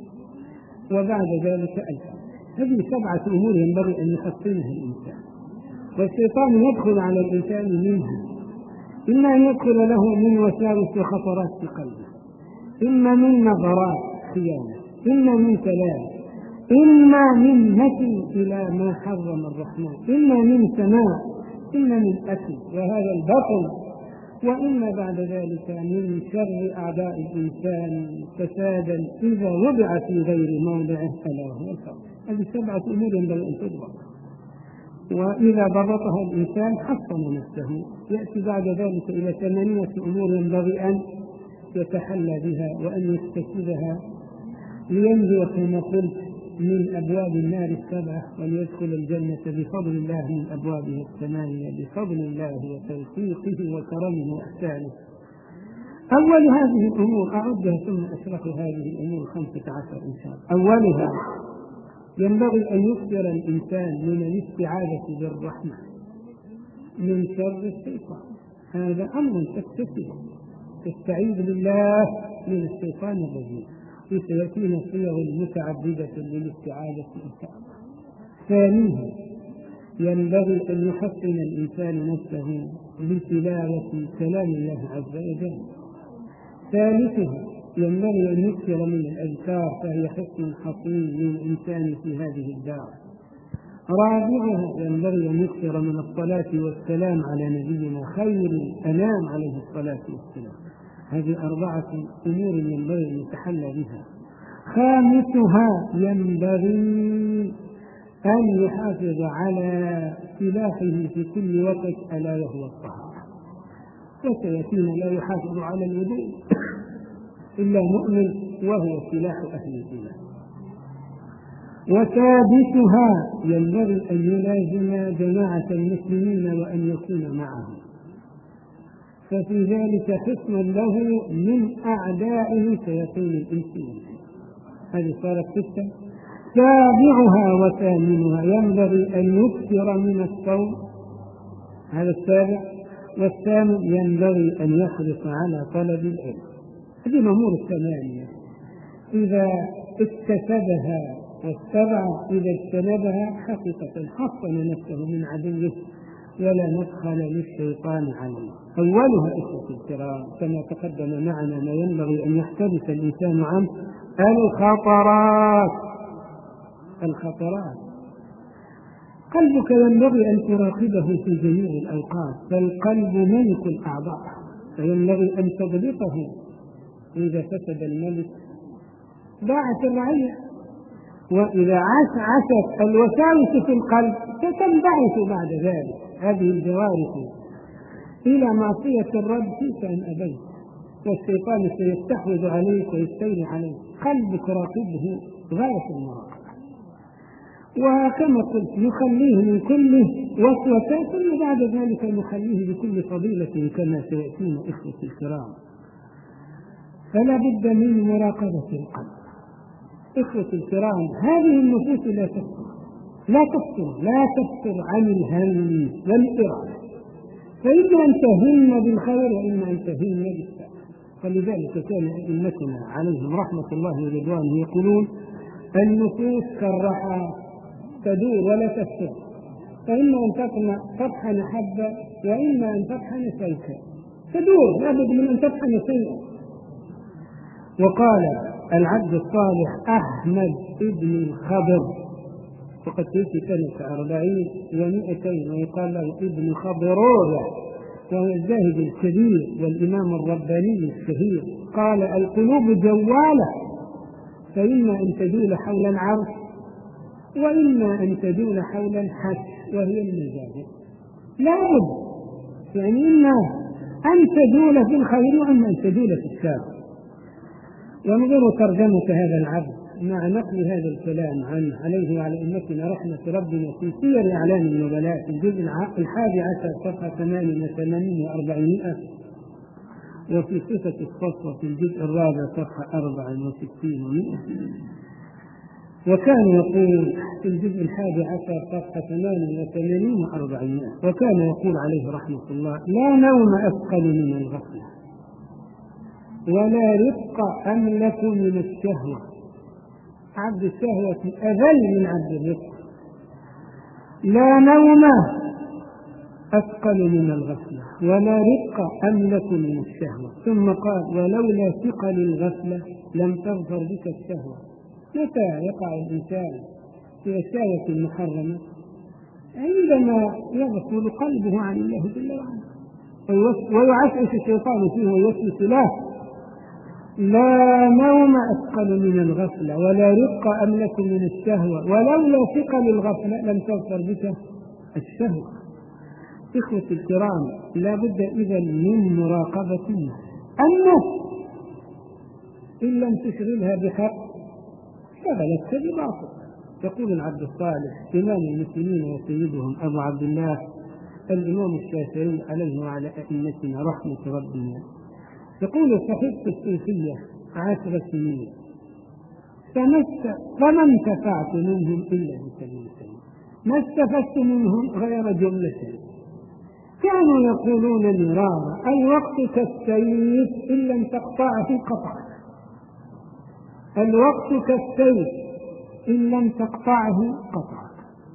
وبعد ذلك الفم. هذه سبعة أمور ينبغي أن يحصنها الإنسان، والشيطان يدخل على الإنسان منها، إما أن يدخل له من وساوس وخطرات في قلبه، إما من نظرات خيانة، إما من كلام، إما من نفي إلى ما حرم الرحمن، إما من سماع، إما من أكل وهذا البطن، وإما بعد ذلك من شر أعداء الإنسان فسادا إذا وضع في غير موضعه ألا وهو الفقر. هذه سبعة أمور ينبغي أن تضبط، وإذا ضبطها الإنسان حصن نفسه. يأتي بعد ذلك إلى ثمانية أمور ينبغي أن يتحلى بها وأن يكتسبها لينجو كما قلت من أبواب النار السبعة وليدخل الجنة بفضل الله من أبوابها الثمانية بفضل الله وتوفيقه وكرمه وإحسانه. أول هذه الأمور أعدها ثم أشرح هذه الأمور خمسة عشر إن شاء الله. أولها ينبغي أن يكثر الإنسان من الاستعاذة بالرحمة من شر الشيطان. هذا أمر تكتسبه، تستعيذ بالله من الشيطان الرجيم، وسيأتينا صيغ متعددة للاستعاذة إن شاء الله. ثانيها ينبغي أن يحصن الإنسان نفسه بتلاوة كلام الله عز وجل. ثالثها ينبغي أن يكثر من الأذكار فهي حصن حصين للإنسان في هذه الدار. رابعها ينبغي أن يكثر من الصلاة والسلام على نبينا خير الأنام عليه الصلاة والسلام. هذه أربعة أمور ينبغي أن يتحلى بها. خامسها ينبغي أن يحافظ على سلاحه في كل وقت ألا وهو الطهارة، وسيأتينا لا يحافظ على الوضوء إلا مؤمن وهو سلاح أهل الإيمان. وسادسها ينبغي أن يلازم جماعة المسلمين وأن يكون معهم، ففي ذلك حصن له من أعدائه شياطين الإنس والجن. هذه صارت ستة. سابعها وثامنها ينبغي أن يكثر من الصوم، هذا السابع. والثامن ينبغي أن يحرص على طلب العلم. هذه الأمور الثمانية إذا اكتسبها والسبعة إذا اجتنبها حقيقة حصن نفسه من عدوه ولا مدخل للشيطان عليه. أولها إخوة الكرام كما تقدم معنا ما ينبغي أن يحترس الإنسان عنه الخطرات. الخطرات قلبك ينبغي أن تراقبه في جميع الأوقات، فالقلب ملك الأعضاء فينبغي أن تضبطه. إذا فسد الملك ضاعت الرعية، وإذا عاش عاشت الوساوس في القلب ستنبعث بعد ذلك هذه الجوارح إلى معصية الرب فيك إن أبيت، والشيطان سيستحوذ عليك ويستولي عليك. قلبك راقبه غاية المراقبة، وكما قلت يخليه من كل وسوسة ثم بعد ذلك يخليه بكل فضيلة كما سيأتينا إخوة الكرام. فلا بد من مراقبة القلب. إخوة الكرام هذه النفوس لا تفتر لا تفتر لا تفتر عن الهم والإرادة، فإما أن تهم بالخير وإما أن تهم بالشر. فلذلك كان أئمتنا عليهم رحمة الله ورضوانه يقولون النفوس كالرحى تدور ولا تفتر، فإما أن تطمع تطحن حبة وإما أن تطحن سيفا، تدور لابد من أن تطحن سيفا. وقال العبد الصالح أحمد ابن الخضر، وقد تأتي سنة أربعين ومئتين، ويقال له ابن خضرورة، وهو الزاهد الكبير والإمام الرباني الشهير. قال القلوب جوالة، فإما أن تدول حول العرش وإما أن تدول حول الحش وهي المزاج. لا بد يعني إما أن تدول في الخير وإما أن تدول في الشر. وانظروا ترجمة هذا العبد مع نقل هذا الكلام عنه عليه وعلى أئمتنا رحمة ربنا في سير أعلام النبلاء في الجزء الحادي عشر صفحة ثمان وثمانين وأربعمائة، وفي صفة الصفوة في الجزء الرابع صفحة أربع وستين ومئة. وكان يقول في الجزء الحادي عشر صفحة ثمان وثمانين وأربعمائة، وكان يقول عليه رحمة الله لا نوم أثقل من الغفلة. ولا رق أملك من الشهوة. عبد الشهوة أذل من عبد الرق. لا نوم أثقل من الغفلة ولا رق أملك من الشهوة. ثم قال ولولا ثقل الغفلة لم تظفر بك الشهوة. متى يقع الإنسان في الشهوة المحرمة؟ عندما يغفل قلبه عن الله جل وعلا ويعسعس الشيطان فيه ويوسوس له. لا نوم أثقل من الغفلة ولا رق أملك من الشهوة ولولا ثقل الغفلة لم تظفر بك الشهوة. إخوة الكرام، لا بد إذن من مراقبة النفس إن لم تشغلها بحق شغلتك بباطل. يقول العبد الصالح إمام المسلمين وسيدهم أبو عبد الله الإمام الشافعي عليه وعلى أئمتنا رحمة ربنا، يقول صحبت الصوفية عشر سنين فما انتفعت منهم إلا بكلمتين، ما استفدت منهم غير جملتين كانوا يقولون مرارا الوقت كالسيف إن لم تقطعه قطعك، الوقت كالسيف إن لم تقطعه قطعك.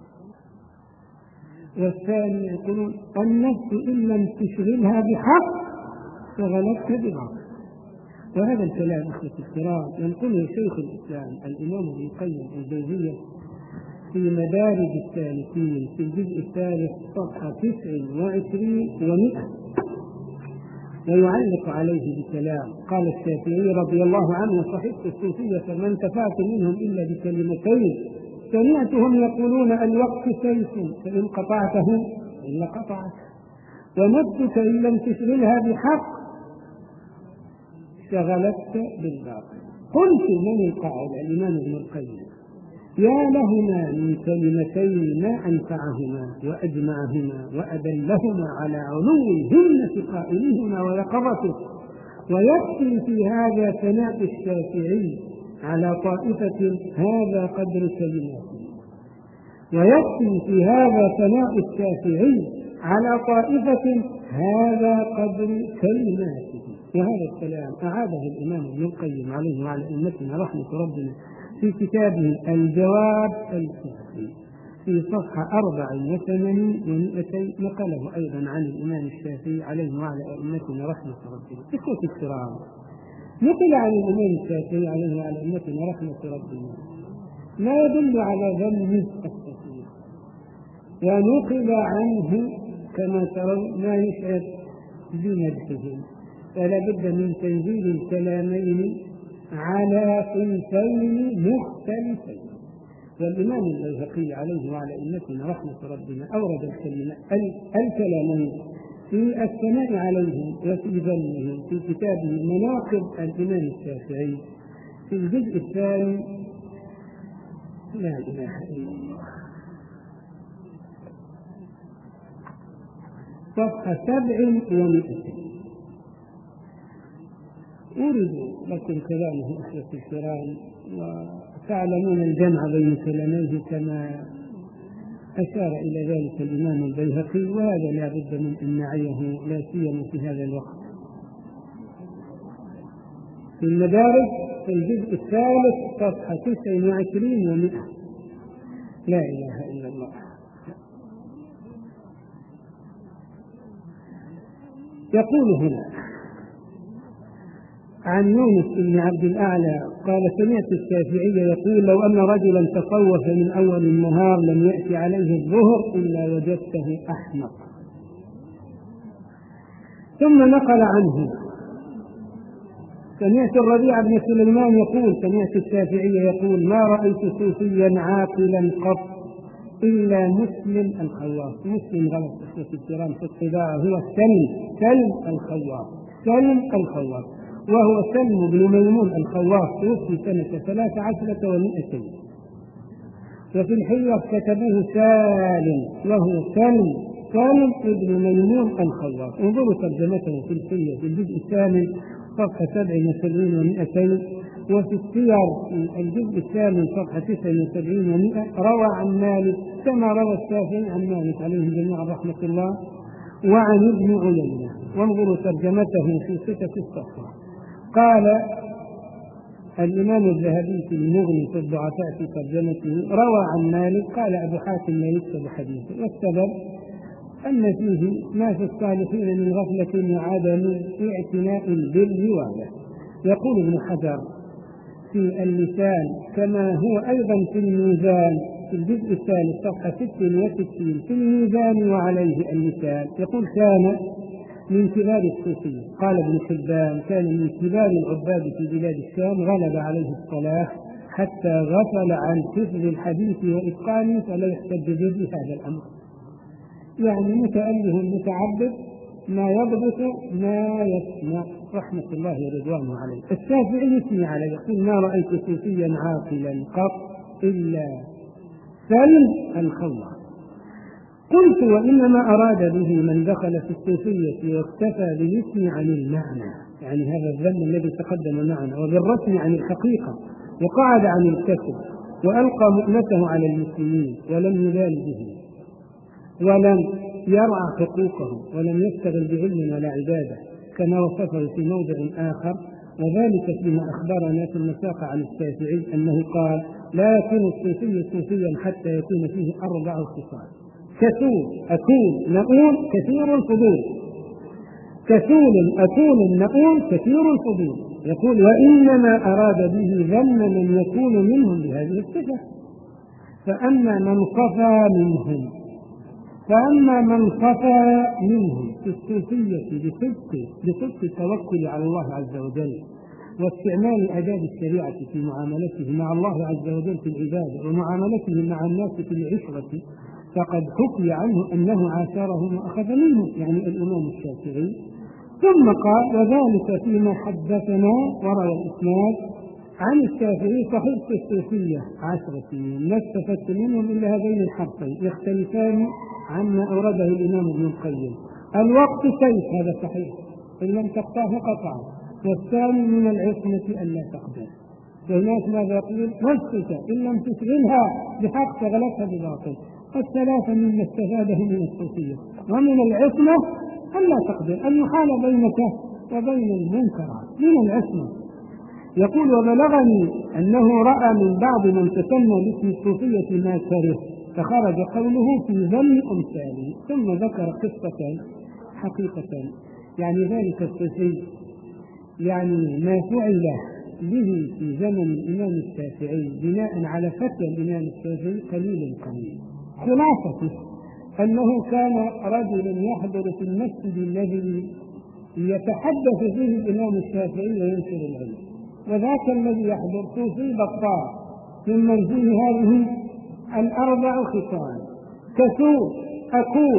والثاني يقولون النفس إن لم تشغلها بحق شغلتك بباطل. وهذا الكلام أخوة الكرام ينقله شيخ الإسلام الإمام ابن القيم الجوزية في مدارج السالكين في الجزء الثالث صفحة تسع وعشرين ومئة، ويعلق عليه بكلام قال الشافعي رضي الله عنه صحبت الصوفية فما انتفعت منهم إلا بكلمتين سمعتهم يقولون الوقت سيف فإن قطعته إلا قطعك، ونفسك إن لم تشغلها بحق شغلتك بالباطل. قلت من القائل الإمام ابن القيم يا لهما من كلمتين ما أنفعهما وأجمعهما وأدلهما على علو همة قائلهما ويقظته، ويكفي في هذا ثناء الشافعي على طائفة هذا قدر كلماته، ويكفي في هذا ثناء الشافعي على طائفة هذا قدر كلماته. وهذا الكلام أعاده الإمام ابن القيم عليه وعلى أئمتنا رحمة ربنا في كتابه الجواب الكافي في صفحة أربع وثمانين ومئتين، نقله أيضا عن الإمام الشافعي عليه وعلى أئمتنا رحمة ربنا. إخوة الكرام، نقل عن الإمام الشافعي عليه وعلى أئمتنا رحمة ربنا ما يدل على ذم التصوف، ونقل عنه كما ترون ما يشعر بمدحه، فلا بد من تنزيل الكلامين على صنفين مختلفين. والإمام البيهقي عليه وعلى أئمتنا رحمة ربنا أورد الكلامين في الثناء عليهم وفي ذمهم في كتابه مناقب الإمام الشافعي في الجزء الثاني. لا إله إلا الله، صفحة سبع ومئتين. أورد لكم كلامه أخوة الكرام، وتعلمون الجمع بين كلاميه كما أشار إلى ذلك الإمام البيهقي، وهذا لا بد من أن نعيه لا سيما في هذا الوقت. في المدارج في الجزء الثالث صفحة تسع وعشرين ومئة. لا إله إلا الله. يقول هنا عن يونس بن عبد الأعلى قال سمعت الشافعي يقول لو أن رجلا تصوف من أول النهار لم يأتي عليه الظهر إلا وجدته أحمق. ثم نقل عنه سمعت الربيع بن سليمان يقول سمعت الشافعي يقول ما رأيت صوفيا عاقلا قط إلا مسلم الخواص. مسلم غلط في الكرام في الطباعة، هو سلم سلم الخواص سلم الخواص وهو سلم بن ميمون الخواص توفي سنة ثلاث عشرة ومئتين، وفي الحية كتبوه سالم وهو سلم سالم ابن ميمون الخواص. انظروا ترجمته في الحية في الجزء الثامن صفحة سبع وسبعين ومئتين، وفي السير الجزء الثامن صفحة تسع وسبعين ومئة روى عن مالك كما روى الشافعي عن مالك عليهم جميعا رحمة الله وعن ابن عيينة. وانظروا ترجمته في ستة الصفحة. قال الإمام الذهبي في المغني في الضعفاء في ترجمته: روى عن مالك قال أبو حاتم لا يكتب حديثه، والسبب أن فيه ما في الصالحين من غفلة وعدم اعتناء بالرواية. يقول ابن حجر في اللسان كما هو أيضا في الميزان في الجزء الثالث صفحة ستة وستين في الميزان وعليه اللسان، يقول: كان من كبار الصوفية. قال ابن حبان: كان من كبار العباد في بلاد الشام، غلب عليه الصلاح حتى غفل عن حفظ الحديث وإتقانه، فلا يحتج به هذا الأمر. يعني متأله متعبد ما يضبط ما يسمع، رحمة الله ورضوانه عليه. الشافعي يثني عليه يقول: ما رأيت صوفيا عاقلا قط إلا سلم الخوض. قلت: وإنما أراد به من دخل في الصوفية واكتفى بالاسم عن المعنى، يعني هذا الذم الذي تقدم معنا، وبالرسم عن الحقيقة، وقعد عن الكسب، وألقى مؤنته على المسلمين ولم يبال به، ولم يرعى حقوقه، ولم يشتغل بعلم ولا عبادة، كما وصفه في موضع آخر، وذلك فيما أخبرنا في المساق عن الشافعي أنه قال: لا يكون الصوفي صوفيا حتى يكون فيه أربع خصال: كسول أكول نؤول كثير الفضول، كسول أكول نؤول كثير الفضول. يقول: وإنما أراد به ذم من يكون منهم بهذه الصفة. فأما من صفى منهم فأما من صفى منهم في الصوفية بصدق بصدق التوكل على الله عز وجل، واستعمال آداب الشريعة في معاملته مع الله عز وجل في العبادة، ومعاملته مع الناس في العشرة، فقد حكي عنه أنه عاشرهم وأخذ منهم، يعني الإمام الشافعي. ثم قال: وذلك فيما حدثنا وروى الإسناد عن الشافعي: صحيح الصوفية عشر سنين ما استفدت منهم إلا هذين الحرفين يختلفان عما أورده الإمام ابن القيم: الوقت سيف، هذا صحيح، إن لم تقطعه قطعه، والثاني من العصمة ألا تقبل. وهناك ماذا يقول: نفسك إن لم تشغلها بحق شغلتها بباطل. الثلاثة مما استفاده من الصوفية. ومن العصمة ألا تقبل، المحال بينك وبين المنكرات من العصمة. يقول: وبلغني أنه رأى من بعض من تسمى باسم الصوفية ما كره، فخرج قوله في ذم أمثاله. ثم ذكر قصة حقيقة، يعني ذلك الصوفي يعني ما فعل به في زمن الإمام الشافعي بناء على فتوى الإمام الشافعي قليل قليل. خلاصته أنه كان رجل يحضر في المسجد الذي يتحدث فيه الإمام الشافعي وينشر العلم، وذاك الذي يحضر صوفي بطال ممن فيه هذه الأربع خصال: كسول أكول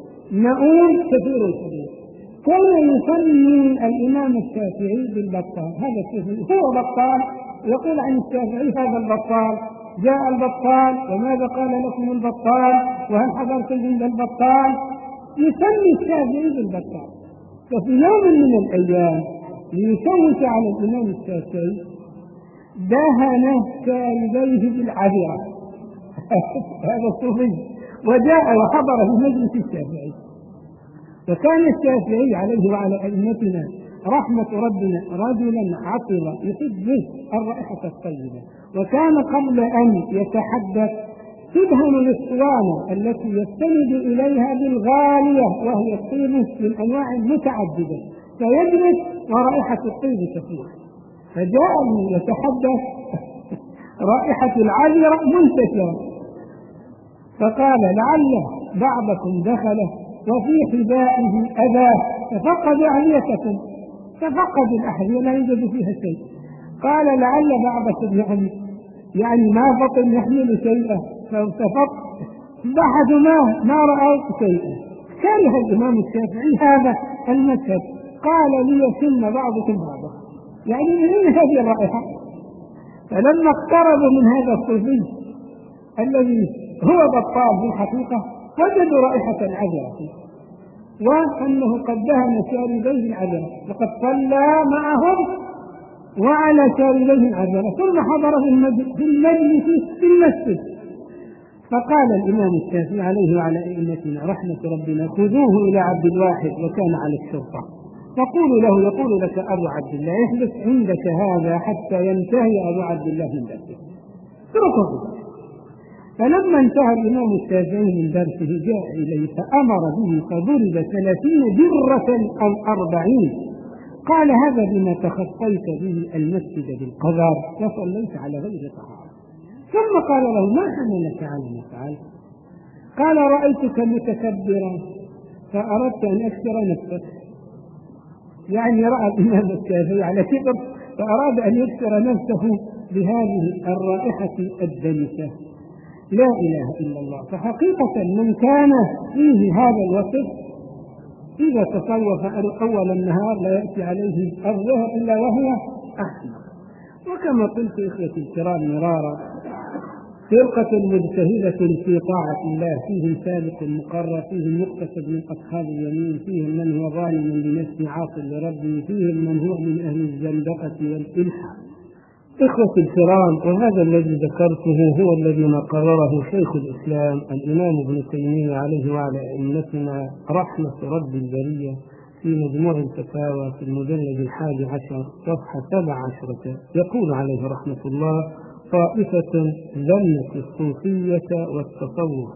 نؤول كثير الفضول. كان يسمي الإمام الشافعي بالبطال، هذا الصوفي هو بطال، يقول عن الشافعي هذا البطال. جاء البطال: وماذا قال لكم البطال؟ وهل حضرتم عند البطال؟ يسمي الشافعي بالبطال. وفي يوم من الأيام ليشوش على الإمام الشافعي دهن كالبيه بالعذرة هذا الصوفي، وجاء وحضر في مجلس الشافعي. فكان الشافعي عليه وعلى أئمتنا رحمة ربنا رجلا عطلا يحب الرائحة الطيبة، وكان قبل أن يتحدث تدهن الاسطوانة التي يستند إليها بالغالية، وهي الطيب من أنواع متعددة، فيجلس ورائحة الطيب كثيرة. فجاء يتحدث رائحة العذرة منتشرة، فقال: لعل بعضكم دخل وفي حذائه أذى ففقد أحذيتكم، ففقد الأحذية لا يوجد فيها شيء. قال: لعل بعضكم يعني يعني ما بطن يحمل شيئا فالتفت بحث ما ما رأيت شيئا. كره الإمام الشافعي هذا المشهد، قال: ليشم بعضكم بعضا، يعني من هذه الرائحة. فلما اقتربوا من هذا الصوفي الذي هو بطال في الحقيقة وجدوا رائحة العذرة، وأنه قد دهن شاربيه العذرة، وقد صلى معهم وعلى شاربيه العذرة، ثم حضر في المجلس في المسجد. فقال الإمام الشافعي عليه وعلى أئمتنا رحمة ربنا: خذوه إلى عبد الواحد وكان على الشرطة، تقول له يقول لك أبو عبد الله احدث عندك هذا حتى ينتهي أبو عبد الله من درسه. اتركه. فلما انتهى الإمام الشافعي من درسه جاء إليه فأمر به فضرب ثلاثين درة أو أربعين. قال هذا بما تخطيت به المسجد بالقذار وصليت على غير طهارة. ثم قال له ما حملك على ما فعلت؟ قال رأيتك متكبرا فأردت أن أكسر نفسك. يعني رأى الإمام الشافعي على كبر فأراد أن يكسر نفسه بهذه الرائحة الدنسة. لا إله إلا الله. فحقيقة من كان فيه هذا الوصف إذا تصوف أول النهار لا يأتي عليه الظهر إلا وهو أحمر. وكما قلت إخوتي الكرام مرارا فرقة مجتهدة في طاعة الله فيهم سابق مقرر، فيهم مقتصد من أصحاب اليمين، فيهم من هو ظالم بنفسه عاصٍ لربه، فيهم من هو من أهل الزندقة والإلحاد. إخوتي الكرام، وهذا الذي ذكرته هو الذي قرره شيخ الإسلام الإمام ابن تيمية عليه وعلى أئمتنا رحمة رب البرية في مجموع الفتاوى في المجلد الحادي عشر صفحة سبع عشرة يقول عليه رحمة الله: طائفة ذمت الصوفية والتصوف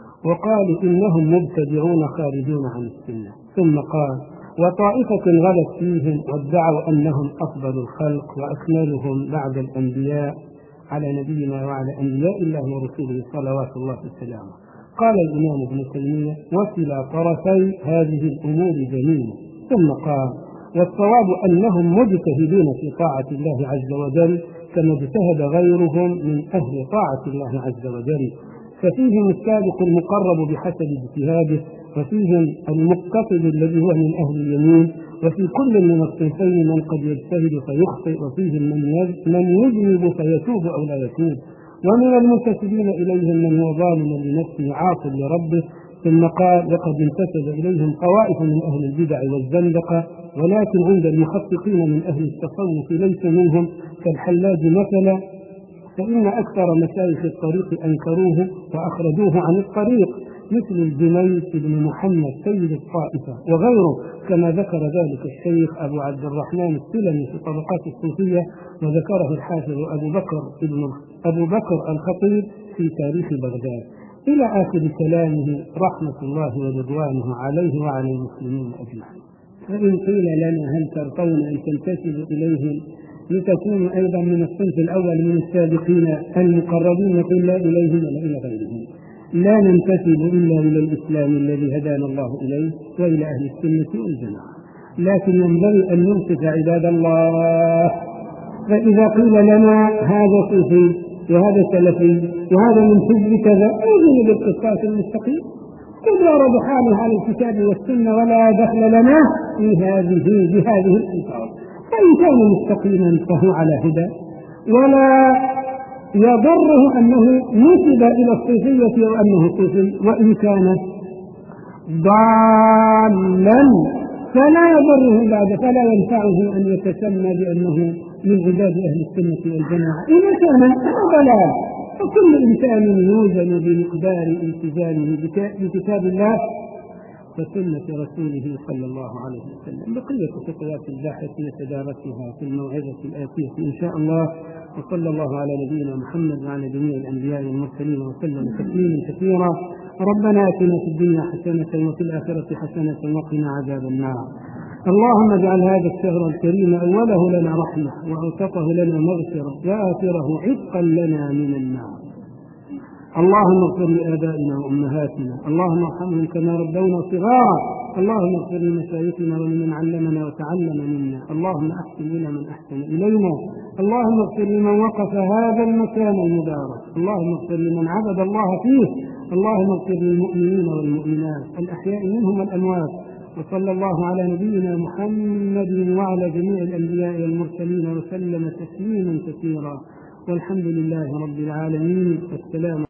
وقالوا إنهم مبتدعون خارجون عن السنة، ثم قال: وطائفة غلت فيهم وادعوا أنهم أفضل الخلق وأكملهم بعد الأنبياء على نبينا وعلى أنبياء الله ورسوله صلوات الله وسلامه. قال الإمام ابن تيمية: وكلا طرفي هذه الأمور جميلة. ثم قال: والصواب أنهم مجتهدون في طاعة الله عز وجل كما اجتهد غيرهم من أهل طاعة الله عز وجل، ففيهم السابق المقرب بحسب اجتهاده، وفيهم المقتصد الذي هو من أهل اليمين، وفي كل من الصنفين من قد يجتهد فيخطئ، وفيهم من يذنب فيتوب أو لا يتوب، ومن المنتسبين إليهم من هو ظالم لنفسه عاص لربه. ثم قال: وقد انتسب إليهم طوائف من أهل البدع والزندقة، ولكن عند المحققين من أهل التصوف ليس منهم كالحلاج مثلا، فإن أكثر مشايخ الطريق أنكروه وأخرجوه عن الطريق، مثل الجنيد بن محمد سيد الطائفة وغيره، كما ذكر ذلك الشيخ أبو عبد الرحمن السلمي في طبقات الصوفية، وذكره الحافظ أبو بكر ابن أبو بكر الخطيب في تاريخ بغداد، إلى آخر كلامه رحمة الله ورضوانه عليه وعلى المسلمين أجمعين. فإن قيل لنا: هل ترضون أن تنتسبوا إليهم لتكونوا أيضا من الصنف الأول من السابقين المقربين؟ يقول: لا إليهم ولا إلى غيرهم، لا ننتسب إلا إلى الإسلام الذي هدانا الله إليه وإلى أهل السنة والجماعة، لكن ينبغي أن ننصف عباد الله. فإذا قيل لنا هذا صوفي وهذا سلفي وهذا من حزب كذا، نؤمن بالقسطاس المستقيم، قد ورد حاله على الكتاب والسنة ولا دخل لنا في هذه بهذه الألفاظ. فإن كان مستقيما فهو على هدى، ولا يضره أنه نسب إلى الصوفية أو أنه صوفي، وإن كان ضالا فلا يضره بعد فلا ينفعه أن يتسمى بأنه من عباد أهل السنة والجماعة إذا كان ضلال. فكل إنسان يوزن بمقدار التزامه بكتاب الله وسنة رسوله صلى الله عليه وسلم. بقية خطوات الباحث نتدارسها في الموعظة الآتية إن شاء الله. وصلى الله على نبينا محمد وعلى جميع الأنبياء والمرسلين وسلم تسليما كثيرا. ربنا آتنا في الدنيا حسنة وفي الآخرة حسنة وقنا عذاب النار. اللهم اجعل هذا الشهر الكريم أوله لنا رحمة وأوسطه لنا مغفرة وآخره عتقا لنا من النار. اللهم اغفر لآبائنا وأمهاتنا، اللهم ارحمهم كما ربونا صغارا، اللهم اغفر لمشايخنا ومن علمنا وتعلم منا، اللهم أحسن إلى من أحسن إلينا، اللهم اغفر لمن وقف هذا المكان المبارك، اللهم اغفر لمن عبد الله فيه، اللهم اغفر للمؤمنين والمؤمنات الأحياء منهم والأموات. وصلى الله على نبينا محمد وعلى جميع الأنبياء والمرسلين وسلم تسليما كثيرا، والحمد لله رب العالمين. والسلام